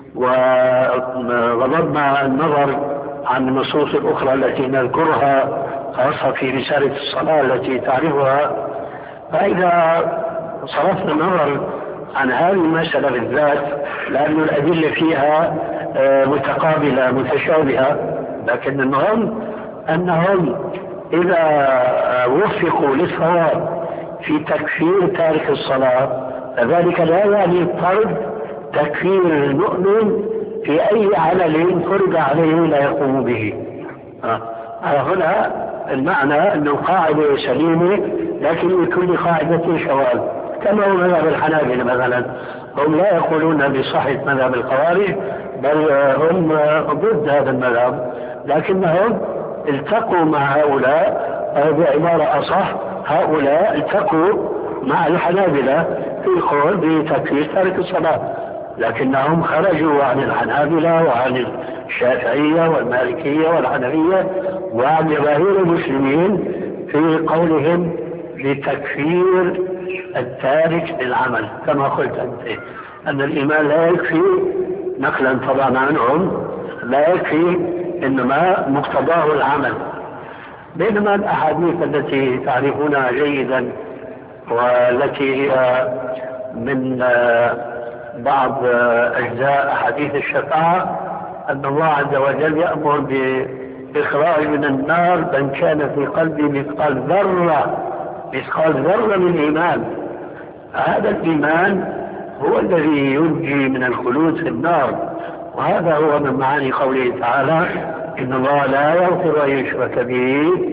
Speaker 2: وغضبنا النظر عن النصوص الأخرى التي نذكرها خاصة في رسالة الصلاة التي تعرفها، فإذا صرفنا النظر عن هذه المسألة بالذات لأن الأدلة فيها متقابلة متشابهة، لكن المهم أنهم إذا وفقوا للصواب في تكفير تارك الصلاة فذلك لا يعني فرض تكفير المؤمن في أي عمل فرض عليه لا يقوم به. آه. هنا المعنى أنه قاعدة سليمة، لكن لكل قاعدة شواذ، كما هو مذهب الحنابلة مثلا، هم لا يقولون بصحة مذهب الخوارج بل هم ضد هذا المذهب، لكنهم التقوا مع هؤلاء، أو بعبارة أصح هؤلاء التقوا مع الحنابلة في القول بتكفير تارك الصلاة، لكنهم خرجوا عن الحنابلة وعن الشافعية والمالكية والحنفية وعن جماهير المسلمين في قولهم بتكفير التارك للعمل، كما قلت أنت أن الإيمان لا يكفي نقلا طبعا عنهم، لا يكفي إنما مقتضاه العمل. بينما الأحاديث التي تعرفونها جيدا والتي هي من بعض أجزاء أحاديث الشفاعة أن الله عز وجل يأمر بإخراج من النار من كان في قلبه مثقال ذرة مثقال ذرة من إيمان. هذا الإيمان هو الذي ينجي من الخلود في النار، وهذا هو من معاني قوله تعالى إن الله لا يغفر أن يشرك به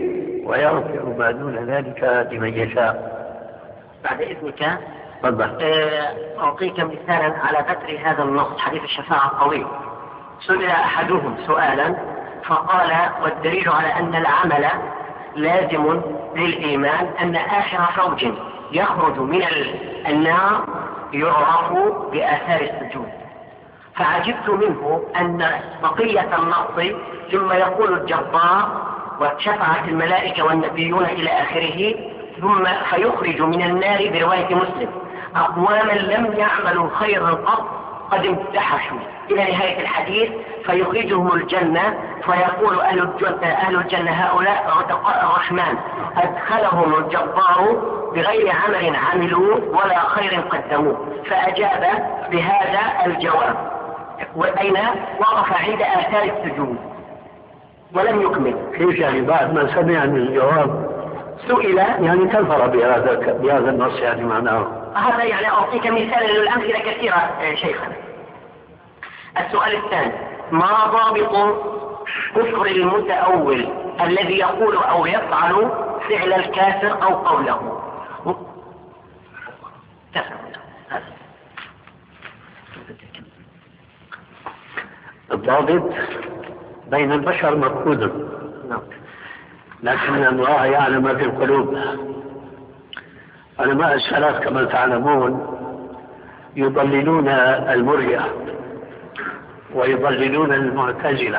Speaker 2: ويغفر ما دون ذلك لمن يشاء.
Speaker 4: بعد إذنك
Speaker 2: تفضل.
Speaker 4: أعطيك مثالا على فتر هذا النص حديث الشفاعة الطويل. سئل أحدهم سؤالا فقال: والدليل على أن العمل لازم للإيمان أن آخر فوج يخرج من النار يعرف بآثار السجود. فعجبت منه أن بقية النص ثم يقول الجبار وشفعت الملائكة والنبيون إلى آخره، ثم فيخرج من النار برواية مسلم أقواما لم يعملوا خيرا قط قد امتحشوا إلى نهاية الحديث، فيخرجهم الجنة فيقول أهل الجنة, أهل الجنة هؤلاء عتقاء الرحمن أدخلهم الجبار بغير عمل عملوا ولا خير قدموا. فأجاب بهذا الجواب، وأين وقف عند آثار السجود ولم يكمل.
Speaker 2: كيف يعني بعد ما سمع الجواب
Speaker 4: سئل
Speaker 2: يعني كفر بهذا بهذا النص؟ يعني معناه
Speaker 4: هذا يعني أعطيك مثالا للأمثلة كثيرة شيخنا. السؤال الثاني: ما ضابط كفر المتأول الذي يقول أو يفعل فعل الكافر أو قوله؟
Speaker 2: الضابط بين البشر مفقود، لكن الله يعلم ما في القلوب. علماء السلف كما تعلمون يضللون المرجئة ويضللون المعتزلة،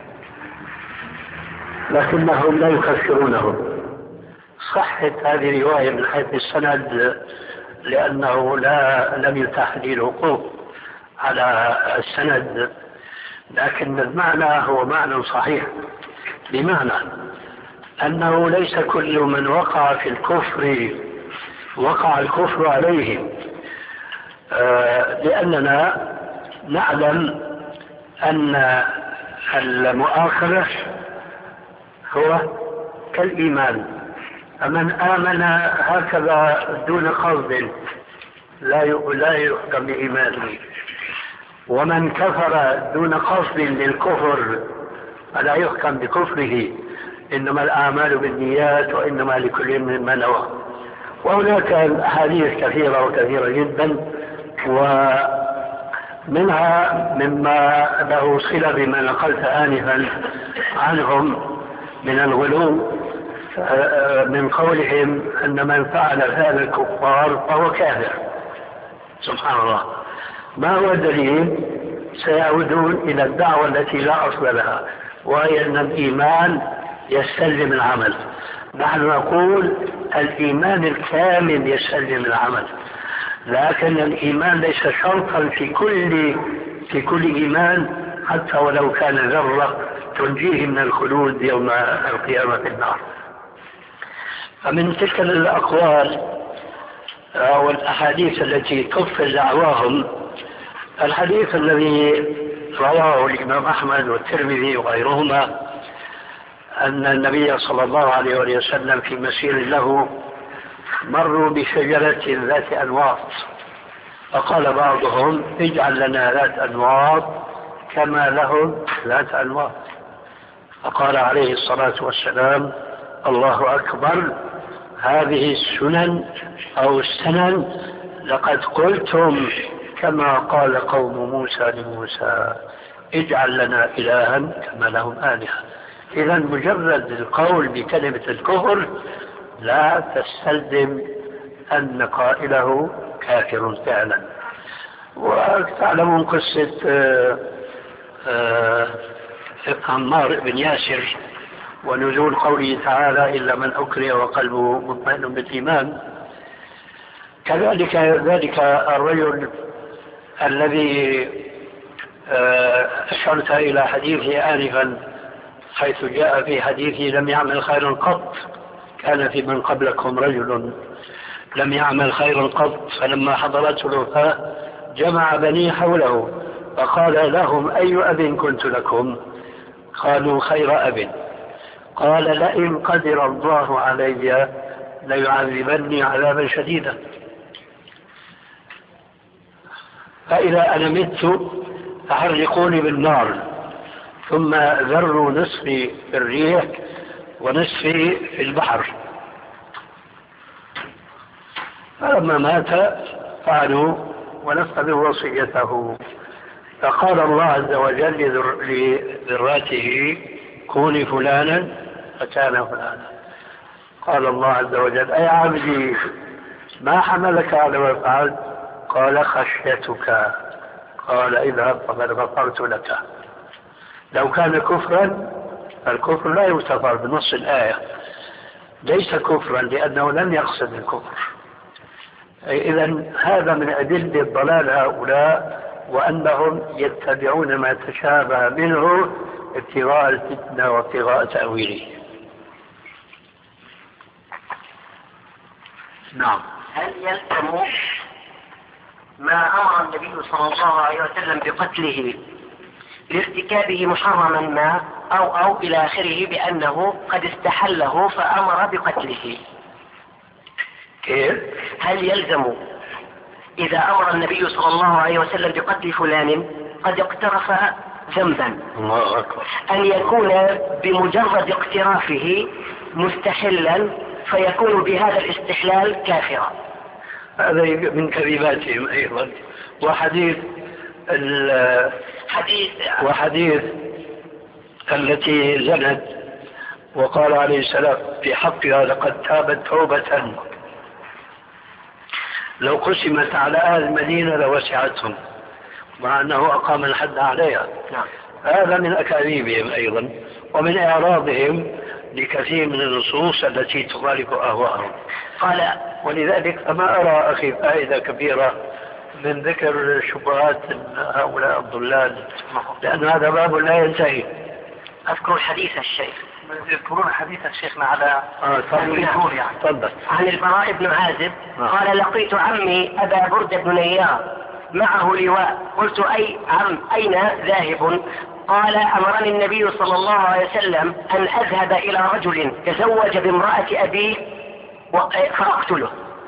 Speaker 2: لكنهم لا يكفرونهم. صحت هذه رواية من حيث السند لأنه لا لم يتاح لي الوقوف على السند، لكن المعنى هو معنى صحيح، بمعنى أنه ليس كل من وقع في الكفر وقع الكفر عليه، آه لأننا نعلم أن المؤاخذة هو كالإيمان، فمن آمن هكذا دون قصد لا لا يحكم بإيمانه، ومن كفر دون قصد للكفر فلا يحكم بكفره، إنما الأعمال بالنيات وإنما لكل مما نوى. وهناك أحاديث كثيرة وكثيرة جدا، ومنها مما له صلة بما نقلت آنفا عنهم من الغلو، من قولهم أن من فعل فعل الكفار فهو كافر. سبحان الله. ما هو الدليل؟ سيعودون إلى الدعوة التي لا أصل لها، وهي أن الإيمان يستلزم العمل. نحن نقول الإيمان الكامل يستلزم العمل، لكن الإيمان ليس شرطا في كل في كل إيمان، حتى ولو كان ذرة تنجيه من الخلود يوم القيامة في النار. فمن تلك الأقوال أو الأحاديث التي تفصل دعواهم الحديث الذي رواه الإمام أحمد والترمذي وغيرهما أن النبي صلى الله عليه وسلم في مسير له مروا بشجرة ذات أنواط، فقال بعضهم: اجعل لنا ذات أنواط كما لهم ذات أنواط. فقال عليه الصلاة والسلام: الله أكبر، هذه السنن أو السنن لقد قلتم كما قال قوم موسى لموسى: اجعل لنا إلها كما لهم آلهة. إذا مجرد القول بكلمة الكفر لا تستلزم أن قائله كافر فعلا. وتعلمون قصة آآ آآ عمار بن ياسر ونزول قوله تعالى: إلا من أكره وقلبه مطمئن بالإيمان. كذلك ذلك الرجل الذي أشرت إلى حديثه آنفا، حيث جاء في حديثه: لم يعمل خيرا قط، كان في من قبلكم رجل لم يعمل خيرا قط، فلما حضرته الوفاة جمع بني حوله فقال لهم: أي أب كنت لكم؟ قالوا: خير أب. قال: لئن قدر الله علي ليعذبني عذابا شديدا، فإذا أنا مت فحرقوني بالنار ثم ذروا نصفي في الريح ونصفه في البحر. فلما مات فعلوا ونفذوا وصيته، فقال الله عز وجل لذراته كوني فلانا فكان فلانا. قال الله عز وجل أي عبدي ما حملك على ما فعلت؟ قال خشيتك. قال اذهب فقد غفرت لك. لو كان كفرا فالكفر لا يغتفر بنص الآية، ليس كفرا لأنه لم يقصد الكفر. إذا هذا من أدلة ضلال هؤلاء، وأنهم يتبعون ما تشابه منه ابتغاء الفتنة وابتغاء تأويله.
Speaker 4: نعم. هل يلزم ما أمر النبي صلى الله عليه وسلم بقتله لارتكابه محرما ما أو أو إلى آخره بأنه قد استحله فأمر بقتله؟
Speaker 2: كيف؟
Speaker 4: هل يلزم إذا أمر النبي صلى الله عليه وسلم بقتل فلان قد اقترف ذنبا
Speaker 2: الله أكبر
Speaker 4: أن يكون بمجرد اقترافه مستحلا فيكون بهذا الاستحلال كافرا؟
Speaker 2: هذا من كذباتهم أيضا. وحديث
Speaker 4: حديث
Speaker 2: وحديث التي زنت وقال عليه السلام في حقها لقد تابت توبة لو قسمت على أهل المدينة لوسعتهم، مع أنه أقام الحد عليها.
Speaker 4: نعم.
Speaker 2: هذا من أكاذيبهم أيضا ومن إعراضهم لكثير من النصوص التي تخالف أهواءهم.
Speaker 4: قال
Speaker 2: ولذلك فما أرى أخي فائدة كبيرة من ذكر شبهات هؤلاء الضلال، لأن هذا باب لا ينتهي.
Speaker 4: أذكر حديث الشيخ
Speaker 1: يذكرون حديث الشيخنا على
Speaker 2: تفضل يعني. تفضل.
Speaker 4: عن البراء بن عازب قال لقيت عمي أبا بردة بن نيار معه لواء، قلت أي عم أين ذاهب؟ قال أمرني النبي صلى الله عليه وسلم أن أذهب إلى رجل تزوج بامرأة أبيه فأقتله.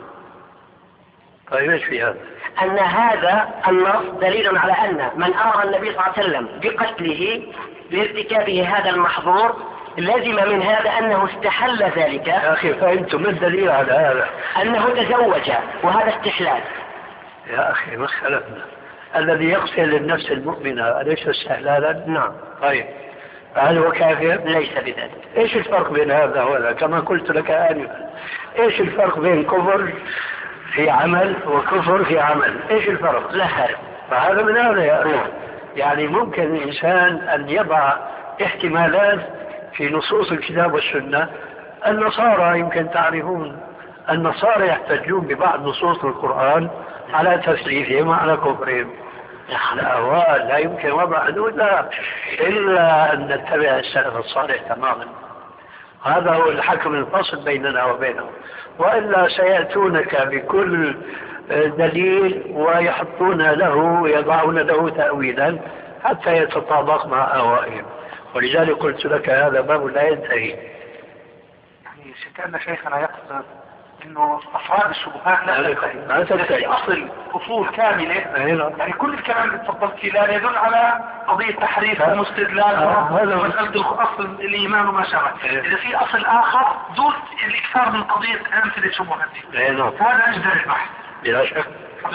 Speaker 2: طيب ايش في هذا؟
Speaker 4: أن هذا النص دليل على أن من أمر النبي صلى الله عليه وسلم بقتله لارتكابه هذا المحظور لزم من هذا أنه استحل ذلك.
Speaker 2: يا أخي فهمت ما الدليل على هذا؟
Speaker 4: أنه تزوج وهذا استحلال.
Speaker 2: يا أخي ما اختلفنا. الذي يقتل النفس المؤمنة أليس استحلالا؟
Speaker 4: نعم.
Speaker 2: طيب هل هو كافر؟
Speaker 4: ليس بذلك.
Speaker 2: ايش الفرق بين هذا وهذا؟ كما قلت لك آنفا، ايش الفرق بين كفر في عمل وكفر في عمل؟ ايش الفرق؟
Speaker 4: لا فرق.
Speaker 2: فهذا من هذا يا أخي. يعني ممكن الإنسان أن يضع احتمالات في نصوص الكتاب والسنة. النصارى يمكن تعرفون النصارى يحتجون ببعض نصوص القرآن على تسليفهم وعلى كفرهم. الأهواء لا يمكن وضع حدود لها إلا أن نتبع السلف الصالح تماما. هذا هو الحكم الفصل بيننا وبينهم، وإلا سيأتونك بكل دليل ويحطون له ويضعون له تأويلا حتى يتطابق مع أهوائهم. ولذلك قلت لك هذا باب لا ينتهي.
Speaker 1: يعني كأن شيخنا يقصد انه افراد الشبهات
Speaker 2: لا تنتهي،
Speaker 1: اصل اصول كامله. يعني كل الكلام اللي تفضلت فيه لا يدل على قضيه تحريف ومستدلال ومساله اصل الايمان وما شابه. اذا في اصل اخر دون الاكثار من قضيه امثله الشبهات دي هذا اجدر البحث
Speaker 2: بلا شك.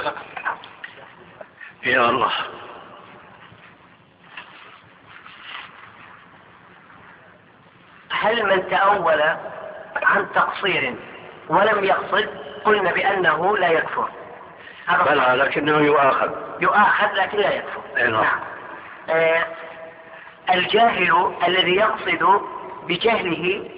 Speaker 2: يا الله.
Speaker 4: هل من تأول عن تقصير ولم يقصد قلنا بأنه لا يكفر؟
Speaker 2: بلى لكنه يؤاخذ.
Speaker 4: يؤاخذ لكن لا يكفر.
Speaker 2: نعم.
Speaker 4: آه الجاهل الذي يقصد بجهله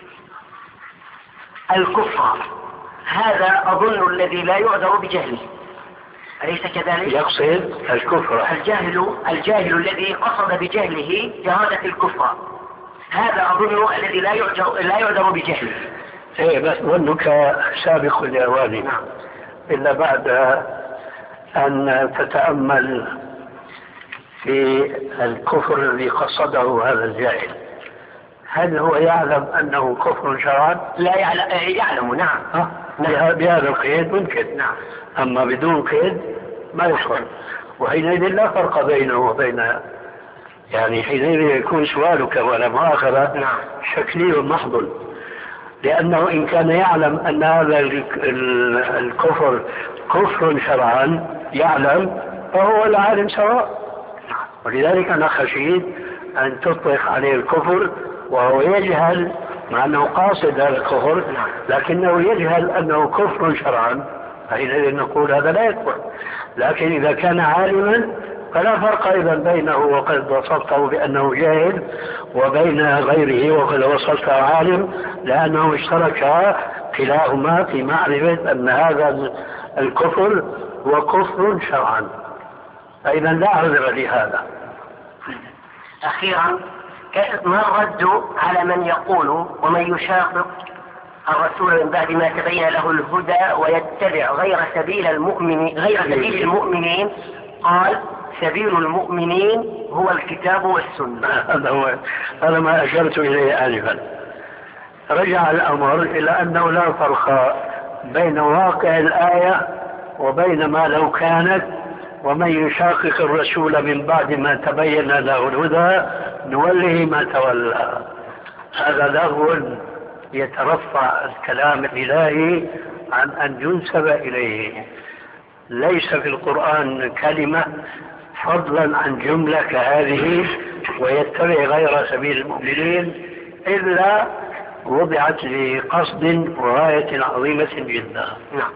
Speaker 4: الكفر هذا أظن الذي لا يعذر بجهله، أليس كذلك؟
Speaker 2: يقصد الكفر.
Speaker 4: الجاهل الجاهل الذي قصد بجهله إرادة الكفر هذا أظن الذي لا يعذر لا يعذر بجهله.
Speaker 2: ايه بس ظنك سابق لأوانه.
Speaker 4: نعم.
Speaker 2: إلا بعد أن تتأمل في الكفر الذي قصده هذا الجاهل، هل هو يعلم أنه كفر شرعا؟
Speaker 4: لا يعلم. يعلم. نعم.
Speaker 2: أه؟ نعم. بهذا القيد ممكن.
Speaker 4: نعم.
Speaker 2: أما بدون قيد ما يكفر. وحينئذ لا فرق بينه وبين يعني حينئذ يكون سؤالك ولا مؤاخذة
Speaker 4: نعم.
Speaker 2: شكلي محض، لأنه إن كان يعلم أن هذا الكفر كفر شرعا يعلم فهو العالم سواء. ولذلك أنا خشيت أن تطلق عليه الكفر وهو يجهل، مع أنه قاصد هذا الكفر لكنه يجهل أنه كفر شرعا، فحينئذ نقول هذا لا يكفر. لكن إذا كان عالما فلا فرق أيضا بينه وقد وصفته بأنه جاهل وبين غيره وقد وصفته عالم، لأنه اشترك كلاهما في معرفة أن هذا الكفر هو كفر شرعا. فإذا لا عذر لهذا.
Speaker 4: أخيرا، ما الرد على من يقول ومن يشاقق الرسول من بعد ما تبين له الهدى ويتبع غير سبيل المؤمنين غير سبيل المؤمنين؟ قال سبيل المؤمنين هو الكتاب والسنة.
Speaker 2: هذا هو هذا ما أشرت إليه آنفا. رجع الأمر إلى أنه لا فرق بين واقع الآية وبين ما لو كانت، ومن يشاقق الرسول من بعد ما تبين له الهدى نوله ما تولى. هذا لغو يترفع الكلام الإلهي عن أن ينسب إليه. ليس في القرآن كلمة فضلا عن جملة كهذه ويتبع غير سبيل المؤمنين إلا وضعت لقصد وغاية عظيمة جدا.
Speaker 4: نعم.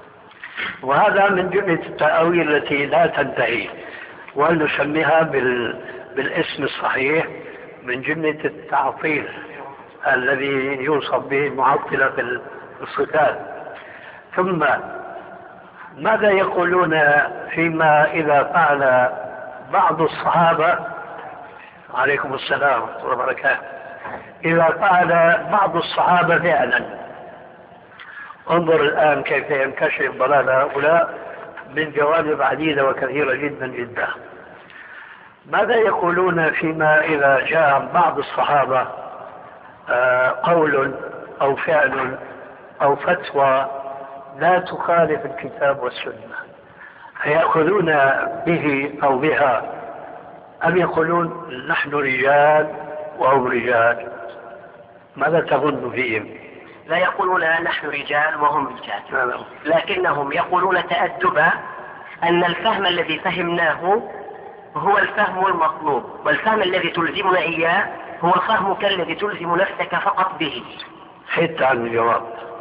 Speaker 2: وهذا من جملة التأويل التي لا تنتهي، ونسميها بال... بالاسم الصحيح من جملة التعطيل الذي يوصف به المعطلة في الصفات. ثم ماذا يقولون فيما إذا فعل بعض الصحابة، عليكم السلام ورحمة الله وبركاته، إذا فعل بعض الصحابة فعلا؟ انظر الآن كيف ينكشف ضلال هؤلاء من جوانب عديدة وكثيرة جدا جدا. ماذا يقولون فيما إذا جاء بعض الصحابة قول أو فعل أو فتوى لا تخالف الكتاب والسنة؟ هيأخذون به أو بها أم يقولون نحن رجال وهم رجال؟ ماذا تظن فيهم؟
Speaker 4: لا يقولون نحن رجال وهم رجال، لكنهم يقولون تأدبا أن الفهم الذي فهمناه هو الفهم المطلوب، والفهم الذي تلزمنا إياه هو فهمك الذي تلزم نفسك فقط به.
Speaker 2: حتى عن الجواب.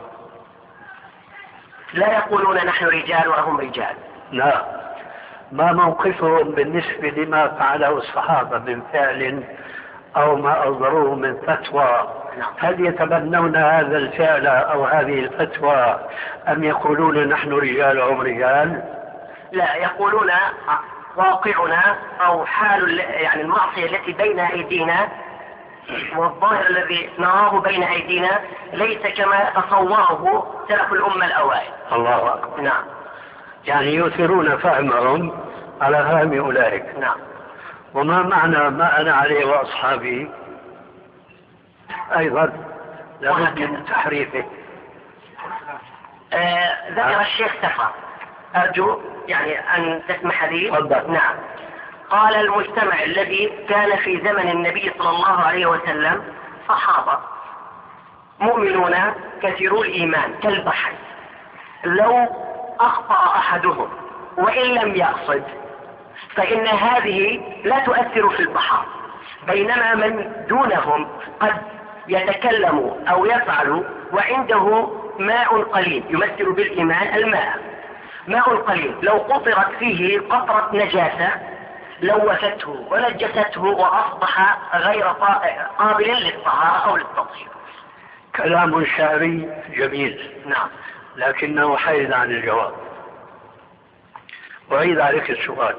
Speaker 4: لا يقولون نحن رجال وهم رجال.
Speaker 2: لا. ما موقفهم بالنسبة لما فعله الصحابة من فعل أو ما أصدروه من فتوى؟ هل يتبنون هذا الفعل أو هذه الفتوى أم يقولون نحن رجال وهم رجال؟
Speaker 4: لا، يقولون واقعنا أو حال يعني المعصية التي بين أيدينا والظاهر الذي نراه بين أيدينا ليس كما تصوره سلف الأمة الأوائل.
Speaker 2: الله أكبر.
Speaker 4: نعم.
Speaker 2: يعني يؤثرون فهمهم على فهم أولئك.
Speaker 4: نعم.
Speaker 2: وما معنى ما أنا عليه وأصحابي أيضا لابد من تحريفه.
Speaker 4: آه ذكر الشيخ سفر، أرجو يعني أن تسمح لي.
Speaker 2: تفضل.
Speaker 4: نعم. قال المجتمع الذي كان في زمن النبي صلى الله عليه وسلم صحابة مؤمنون كثيرو الإيمان كالبحر، لو أخطأ أحدهم وإن لم يقصد فإن هذه لا تؤثر في البحر، بينما من دونهم قد يتكلم أو يفعل وعنده ماء قليل، يمثل بالإيمان الماء، ماء قليل لو قطرت فيه قطرة نجاسة لوثته ونجسته وأصبح غير قابل للطهارة أو للتطهير.
Speaker 2: كلام شعري جميل.
Speaker 4: نعم.
Speaker 2: لكنه حيز عن الجواب. وأعيد عليك السؤال.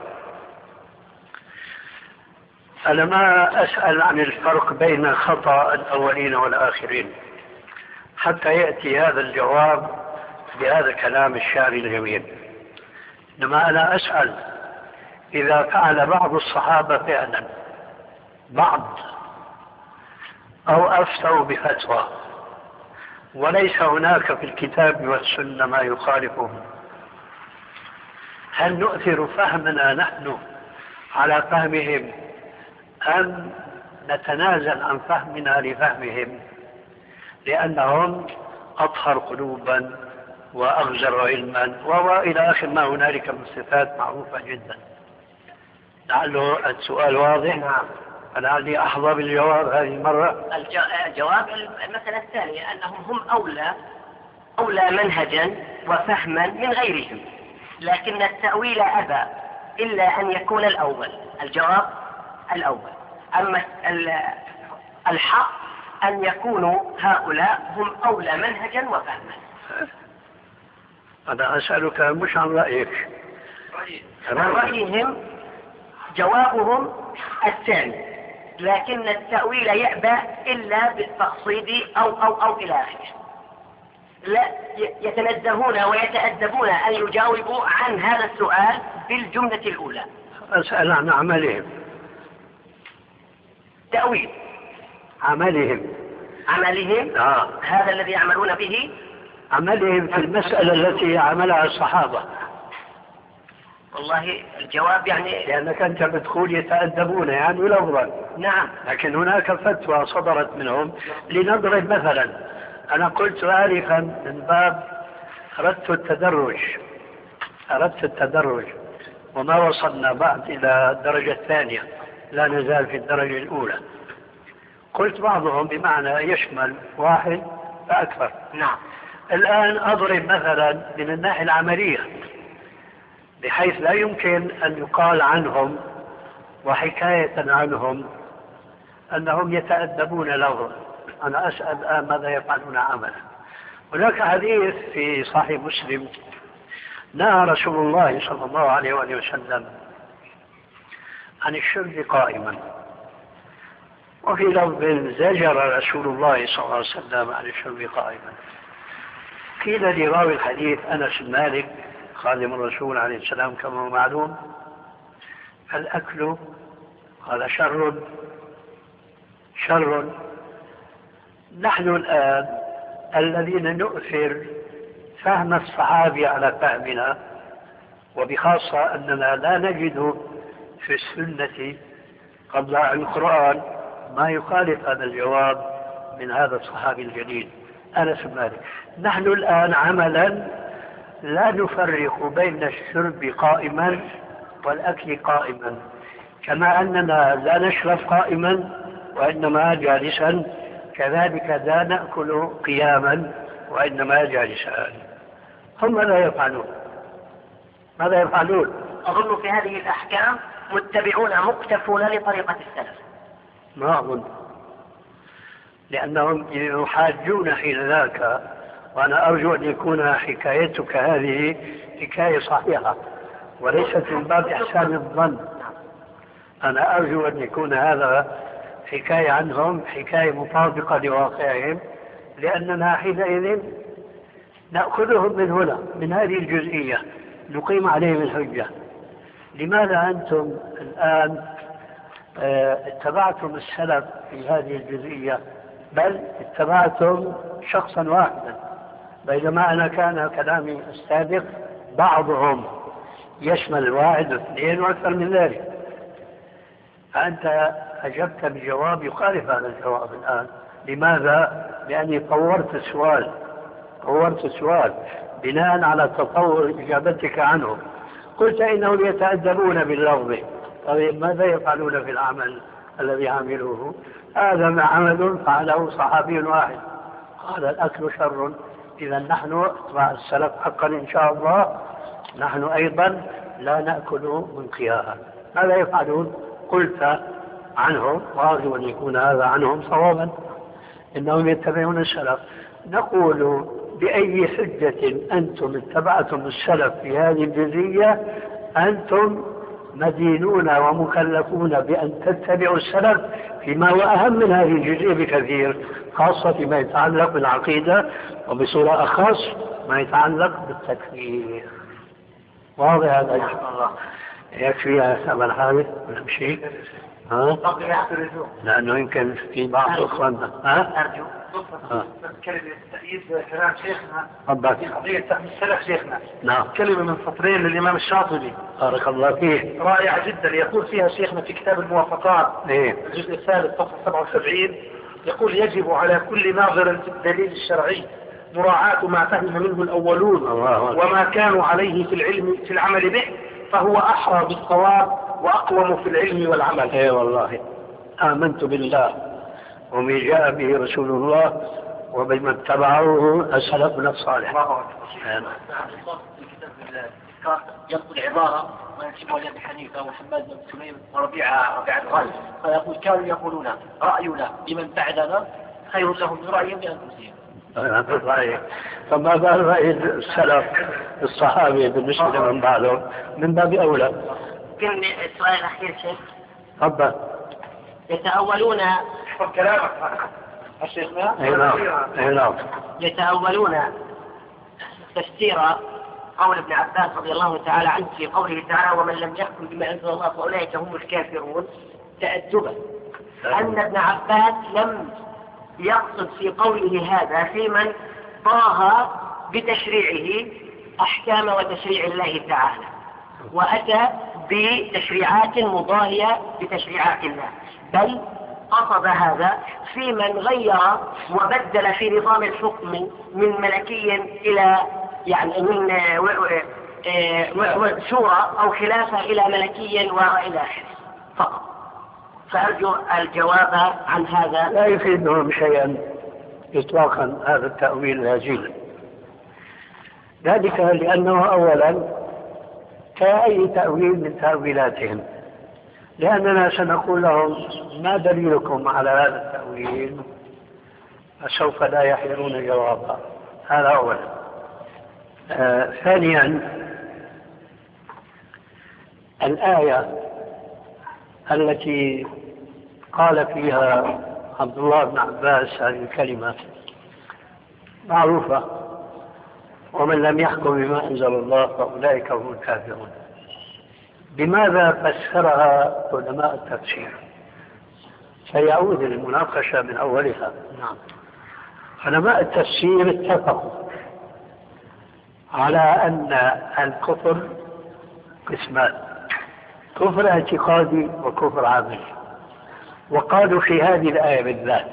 Speaker 2: أنا ما أسأل عن الفرق بين خطأ الأولين والآخرين حتى يأتي هذا الجواب بهذا الكلام الشعري الجميل، إنما أنا أسأل إذا فعل بعض الصحابة فعلا بعض أو أفتوا بفتوى وليس هناك في الكتاب والسنة ما يخالفه، هل نؤثر فهمنا نحن على فهمهم أم نتنازل عن فهمنا لفهمهم لأنهم أطهر قلوبا وأغزر علما وإلى آخر ما هنالك من صفات معروفة جدا. لعله السؤال واضح.
Speaker 4: نعم.
Speaker 2: فلعلي أحظى بالجواب هذه المرة.
Speaker 4: الجواب المسألة الثانية أنهم هم أولى أولى منهجا وفهما من غيرهم، لكن التأويل أبى إلا أن يكون الأول. الجواب الأول. أما الحق أن يكونوا هؤلاء هم أولى منهجا وفهما.
Speaker 2: أنا أسألك مش عن رأيك.
Speaker 4: عن رأيهم جوابهم الثاني، لكن التأويل يأبى إلا بالتقصيد أو أو أو إلى آخره. لا يتنزهون ويتأدبون أن يجاوبوا عن هذا السؤال بالجملة الأولى.
Speaker 2: أسأل عن عملهم.
Speaker 4: تأويل
Speaker 2: عملهم.
Speaker 4: عملهم
Speaker 2: آه.
Speaker 4: هذا الذي يعملون به.
Speaker 2: عملهم في المسألة التي عملها الصحابة.
Speaker 4: والله الجواب يعني
Speaker 2: لأنك أنت بتقول يتأدبون يعني لفظا.
Speaker 4: نعم.
Speaker 2: لكن هناك فتوى صدرت منهم. لنضرب مثلا، أنا قلت آلفا من باب أردت التدرج أردت التدرج وما وصلنا بعد إلى الدرجة الثانية، لا نزال في الدرجة الأولى. قلت بعضهم بمعنى يشمل واحد فأكثر.
Speaker 4: نعم.
Speaker 2: الآن أضرب مثلا من الناحية العملية بحيث لا يمكن أن يقال عنهم وحكاية عنهم أنهم يتأدبون لفظا. أنا أسأل الآن ماذا يفعلون عملا. هناك حديث في صحيح مسلم نهى رسول الله صلى الله عليه وآله وسلم عن الشرب قائما، وفي لفظ زجر رسول الله صلى الله عليه وسلم عن الشرب قائما. قيل لراوي الحديث أنس بن مالك خادم الرسول عليه السلام كما هو معلوم: الأكل قال شر شر. نحن الآن الذين نؤثر فهم الصحابي على فهمنا، وبخاصة أننا لا نجد في السنة قبل القرآن ما يخالف هذا الجواب من هذا الصحابي الجليل أنس بن مالك. نحن الآن عملا لا نفرق بين الشرب قائما والأكل قائما، كما أننا لا نشرب قائما وإنما جالسا، كذلك لا نأكل قياما وإنما جالسا. هم ماذا يفعلون؟ ماذا يفعلون؟
Speaker 4: أظن في هذه الأحكام متبعون مقتفون لطريقة السلف.
Speaker 2: ما أظن، لأنهم يحاجون حين ذاك، وأنا أرجو أن يكون حكايتك هذه حكاية صحيحة وليست من باب إحسان الظن. أنا أرجو أن يكون هذا حكاية عنهم، حكاية مطابقة لواقعهم، لأننا حينئذ نأخذهم من هنا من هذه الجزئية نقيم عليهم الحجة. لماذا أنتم الآن اتبعتم السلف في هذه الجزئية، بل اتبعتم شخصا واحدا، بينما أنا كان كلامي السابق بعضهم يشمل الواحد واثنين وأكثر من ذلك. فأنت أجبت بجواب يخالف هذا الجواب الآن. لماذا؟ لأني طورت السؤال طورت السؤال بناء على تطور إجابتك عنه. قلت إنهم يتأدبون باللفظ. طيب ماذا يفعلون في العمل الذي عملوه؟ هذا عمل فعله صحابي واحد قال الأكل شر. إذا نحن مع السلف حقا إن شاء الله نحن أيضا لا نأكل من قياها. ماذا يفعلون؟ قلت عنهم، وأرجو أن يكون هذا عنهم صوابا، إنهم يتبعون السلف. نقول بأي حجة أنتم اتبعتم السلف في هذه الجزئية؟ أنتم مدينون ومكلفون بأن تتبعوا السلف فيما هو أهم من هذه الجزئية بكثير، خاصة فيما يتعلق بالعقيدة، وبصورة أخص ما يتعلق بالتكفير. واضح هذا إن شاء الله. يكفي يا أبا الحارث ولا شيء؟ ها؟ لأنه يمكن في بعض إخواننا ها؟
Speaker 4: أرجو
Speaker 1: كلمة تأييد كلام شيخنا
Speaker 2: تفضل.
Speaker 1: في قضية فهم السلف شيخنا.
Speaker 2: نعم.
Speaker 1: كلمة من سطرين للإمام الشاطبي
Speaker 2: بارك الله فيه،
Speaker 1: رائعة جدا، يقول فيها شيخنا في كتاب الموافقات
Speaker 2: إيه؟
Speaker 1: الجزء الثالث صفحة سبعة وسبعين، يقول يجب على كل ناظر في الدليل الشرعي مراعاة ما فهم منه الأولون وما كانوا عليه في العلم في العمل به، فهو أحرى بالصواب وأقوم في العلم والعمل.
Speaker 2: اي والله آمنت بالله وما جاء به رسول الله وبما اتبعه سلفنا الصالح.
Speaker 3: ينقل عبارة وينسبها لأبي حنيفة وحماد بن سليم وربيعة ربيعة الغالب، فيقول كانوا يقولون رأينا لمن بعدنا خير لهم من رأيهم بأنفسهم.
Speaker 2: فما بال رأي السلف الصحابة بالنسبة لمن بعدهم من باب أولى.
Speaker 4: كلمة السؤال الأخير شيخ.
Speaker 2: تفضل.
Speaker 4: يتأولون
Speaker 1: احفظ كلامك الشيخنا.
Speaker 2: اي نعم اي نعم.
Speaker 4: يتأولون تفسير قول ابن عباس رضي الله تعالى عنه في قوله تعالى ومن لم يحكم بما أنزل الله فأولئك هم الكافرون تأدبا، أن ابن عباس لم يقصد في قوله هذا في من طاها بتشريعه أحكام وتشريع الله تعالى وأتى بتشريعات مضاهية بتشريعات الله، بل قصد هذا في من غير وبدل في نظام الحكم من ملكي إلى يعني من شورى أو خلافة إلى ملكي وإلى آخره فقط. فأرجو الجواب عن هذا.
Speaker 2: لا يفيدهم شيئا إطلاقا هذا التأويل الهزيل، ذلك لأنه أولا كأي تأويل من تأويلاتهم، لأننا سنقول لهم ما دليلكم على هذا التأويل، فسوف لا يحيرون جوابا. هذا أولا. آه ثانيا الآية التي قال فيها عبد الله بن عباس هذه الكلمة معروفة، ومن لم يحكم بما أنزل الله فأولئك هم الكافرون. بماذا فسرها علماء التفسير؟ سيعود المناقشة من أولها. نعم. علماء التفسير اتفقوا على أن الكفر قسمان، كفر اعتقادي وكفر عملي، وقالوا في هذه الآية بالذات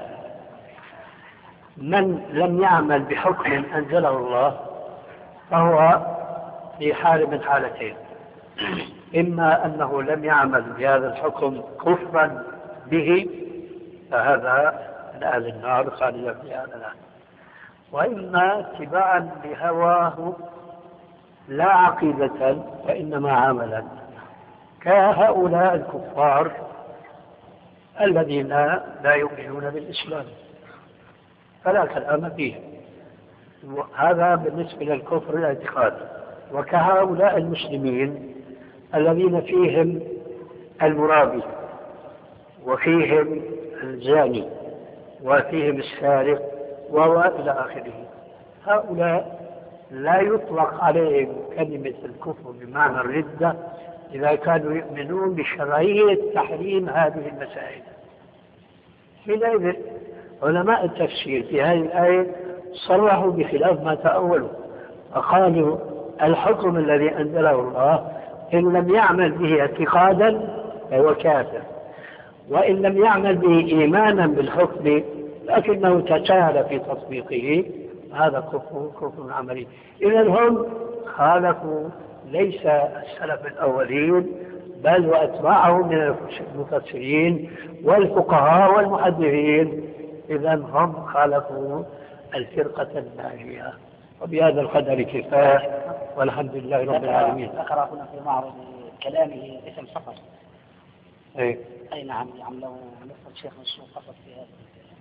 Speaker 2: من لم يعمل بحكم أنزله الله فهو في حال من حالتين، إما أنه لم يعمل بهذا الحكم كفرا به فهذا من أهل النار خالدا في هذا الآن، وإما اتباعا لهواه لا عقيدة وإنما عملا، كهؤلاء الكفار الذين لا يؤمنون بالإسلام فلا كلام فيه. هذا بالنسبة للكفر الاعتقادي. وكهؤلاء المسلمين الذين فيهم المرابي وفيهم الزاني وفيهم السارق وإلى آخره، هؤلاء لا يطلق عليهم كلمة الكفر بمعنى الردة إذا كانوا يؤمنون بشرعية تحريم هذه المسائل. حينئذ علماء التفسير في هذه الآية صرحوا بخلاف ما تأولوا، فقالوا الحكم الذي أنزله الله إن لم يعمل به اعتقادا فهو كافر، وإن لم يعمل به إيمانا بالحكم لكنه تساهل في تطبيقه هذا كفر كفر عملي. إذن هم خالفوا ليس السلف الأولين بل وأتباعهم من المفسرين والفقهاء والمحدثين، إذن هم خالفوا الفرقة الناجية. وبهذا القدر كفاية والحمد لله رب العالمين.
Speaker 3: ذكر هنا في معرض كلامه اسم سقط.
Speaker 2: أي
Speaker 3: أي نعم نعم لو نفهم شيخ الشيخ قصد في هذا.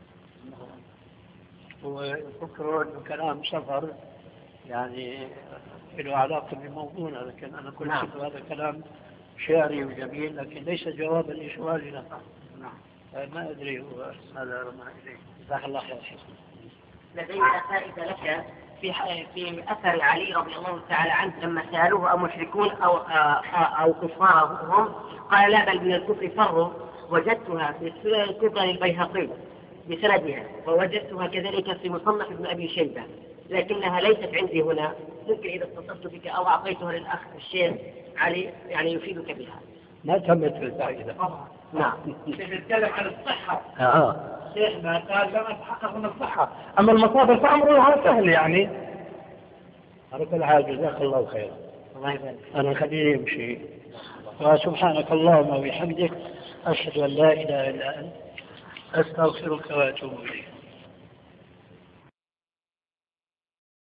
Speaker 2: وفكروا أنه كلام سفر يعني له علاقة بموضوعنا، لكن أنا كل نعم. هذا كلام شعري وجميل لكن ليس جوابا لسؤالنا. نعم. ما أدري هو هذا رمى إليه.
Speaker 3: جزاك الله خير شيخ.
Speaker 4: لدينا فائدة لك في في أثر علي رضي الله تعالى عنه لما سألوه أمشركون أو أو كفار هم، قال لا بل من الكفر فروا. وجدتها في سنن البيهقي بسندها، ووجدتها كذلك في مصنف ابن أبي شيبة، لكنها ليست عندي هنا. ممكن إذا اتصلت بك أو أعطيتها للأخ الشيخ علي يعني يفيدك بها.
Speaker 2: ما تمت في الفائدة.
Speaker 4: نعم.
Speaker 1: نتكلم عن الصحة.
Speaker 2: اه
Speaker 1: شيخنا قال لم أتحقق من الصحة، أما المصادر فأمرها سهل يعني.
Speaker 2: على كل حال جزاك الله خيرا.
Speaker 1: الله يبارك.
Speaker 2: أنا خليه يمشي. وسبحانك اللهم وبحمدك أشهد أن لا إله إلا أنت أستغفرك وأتوب إليك.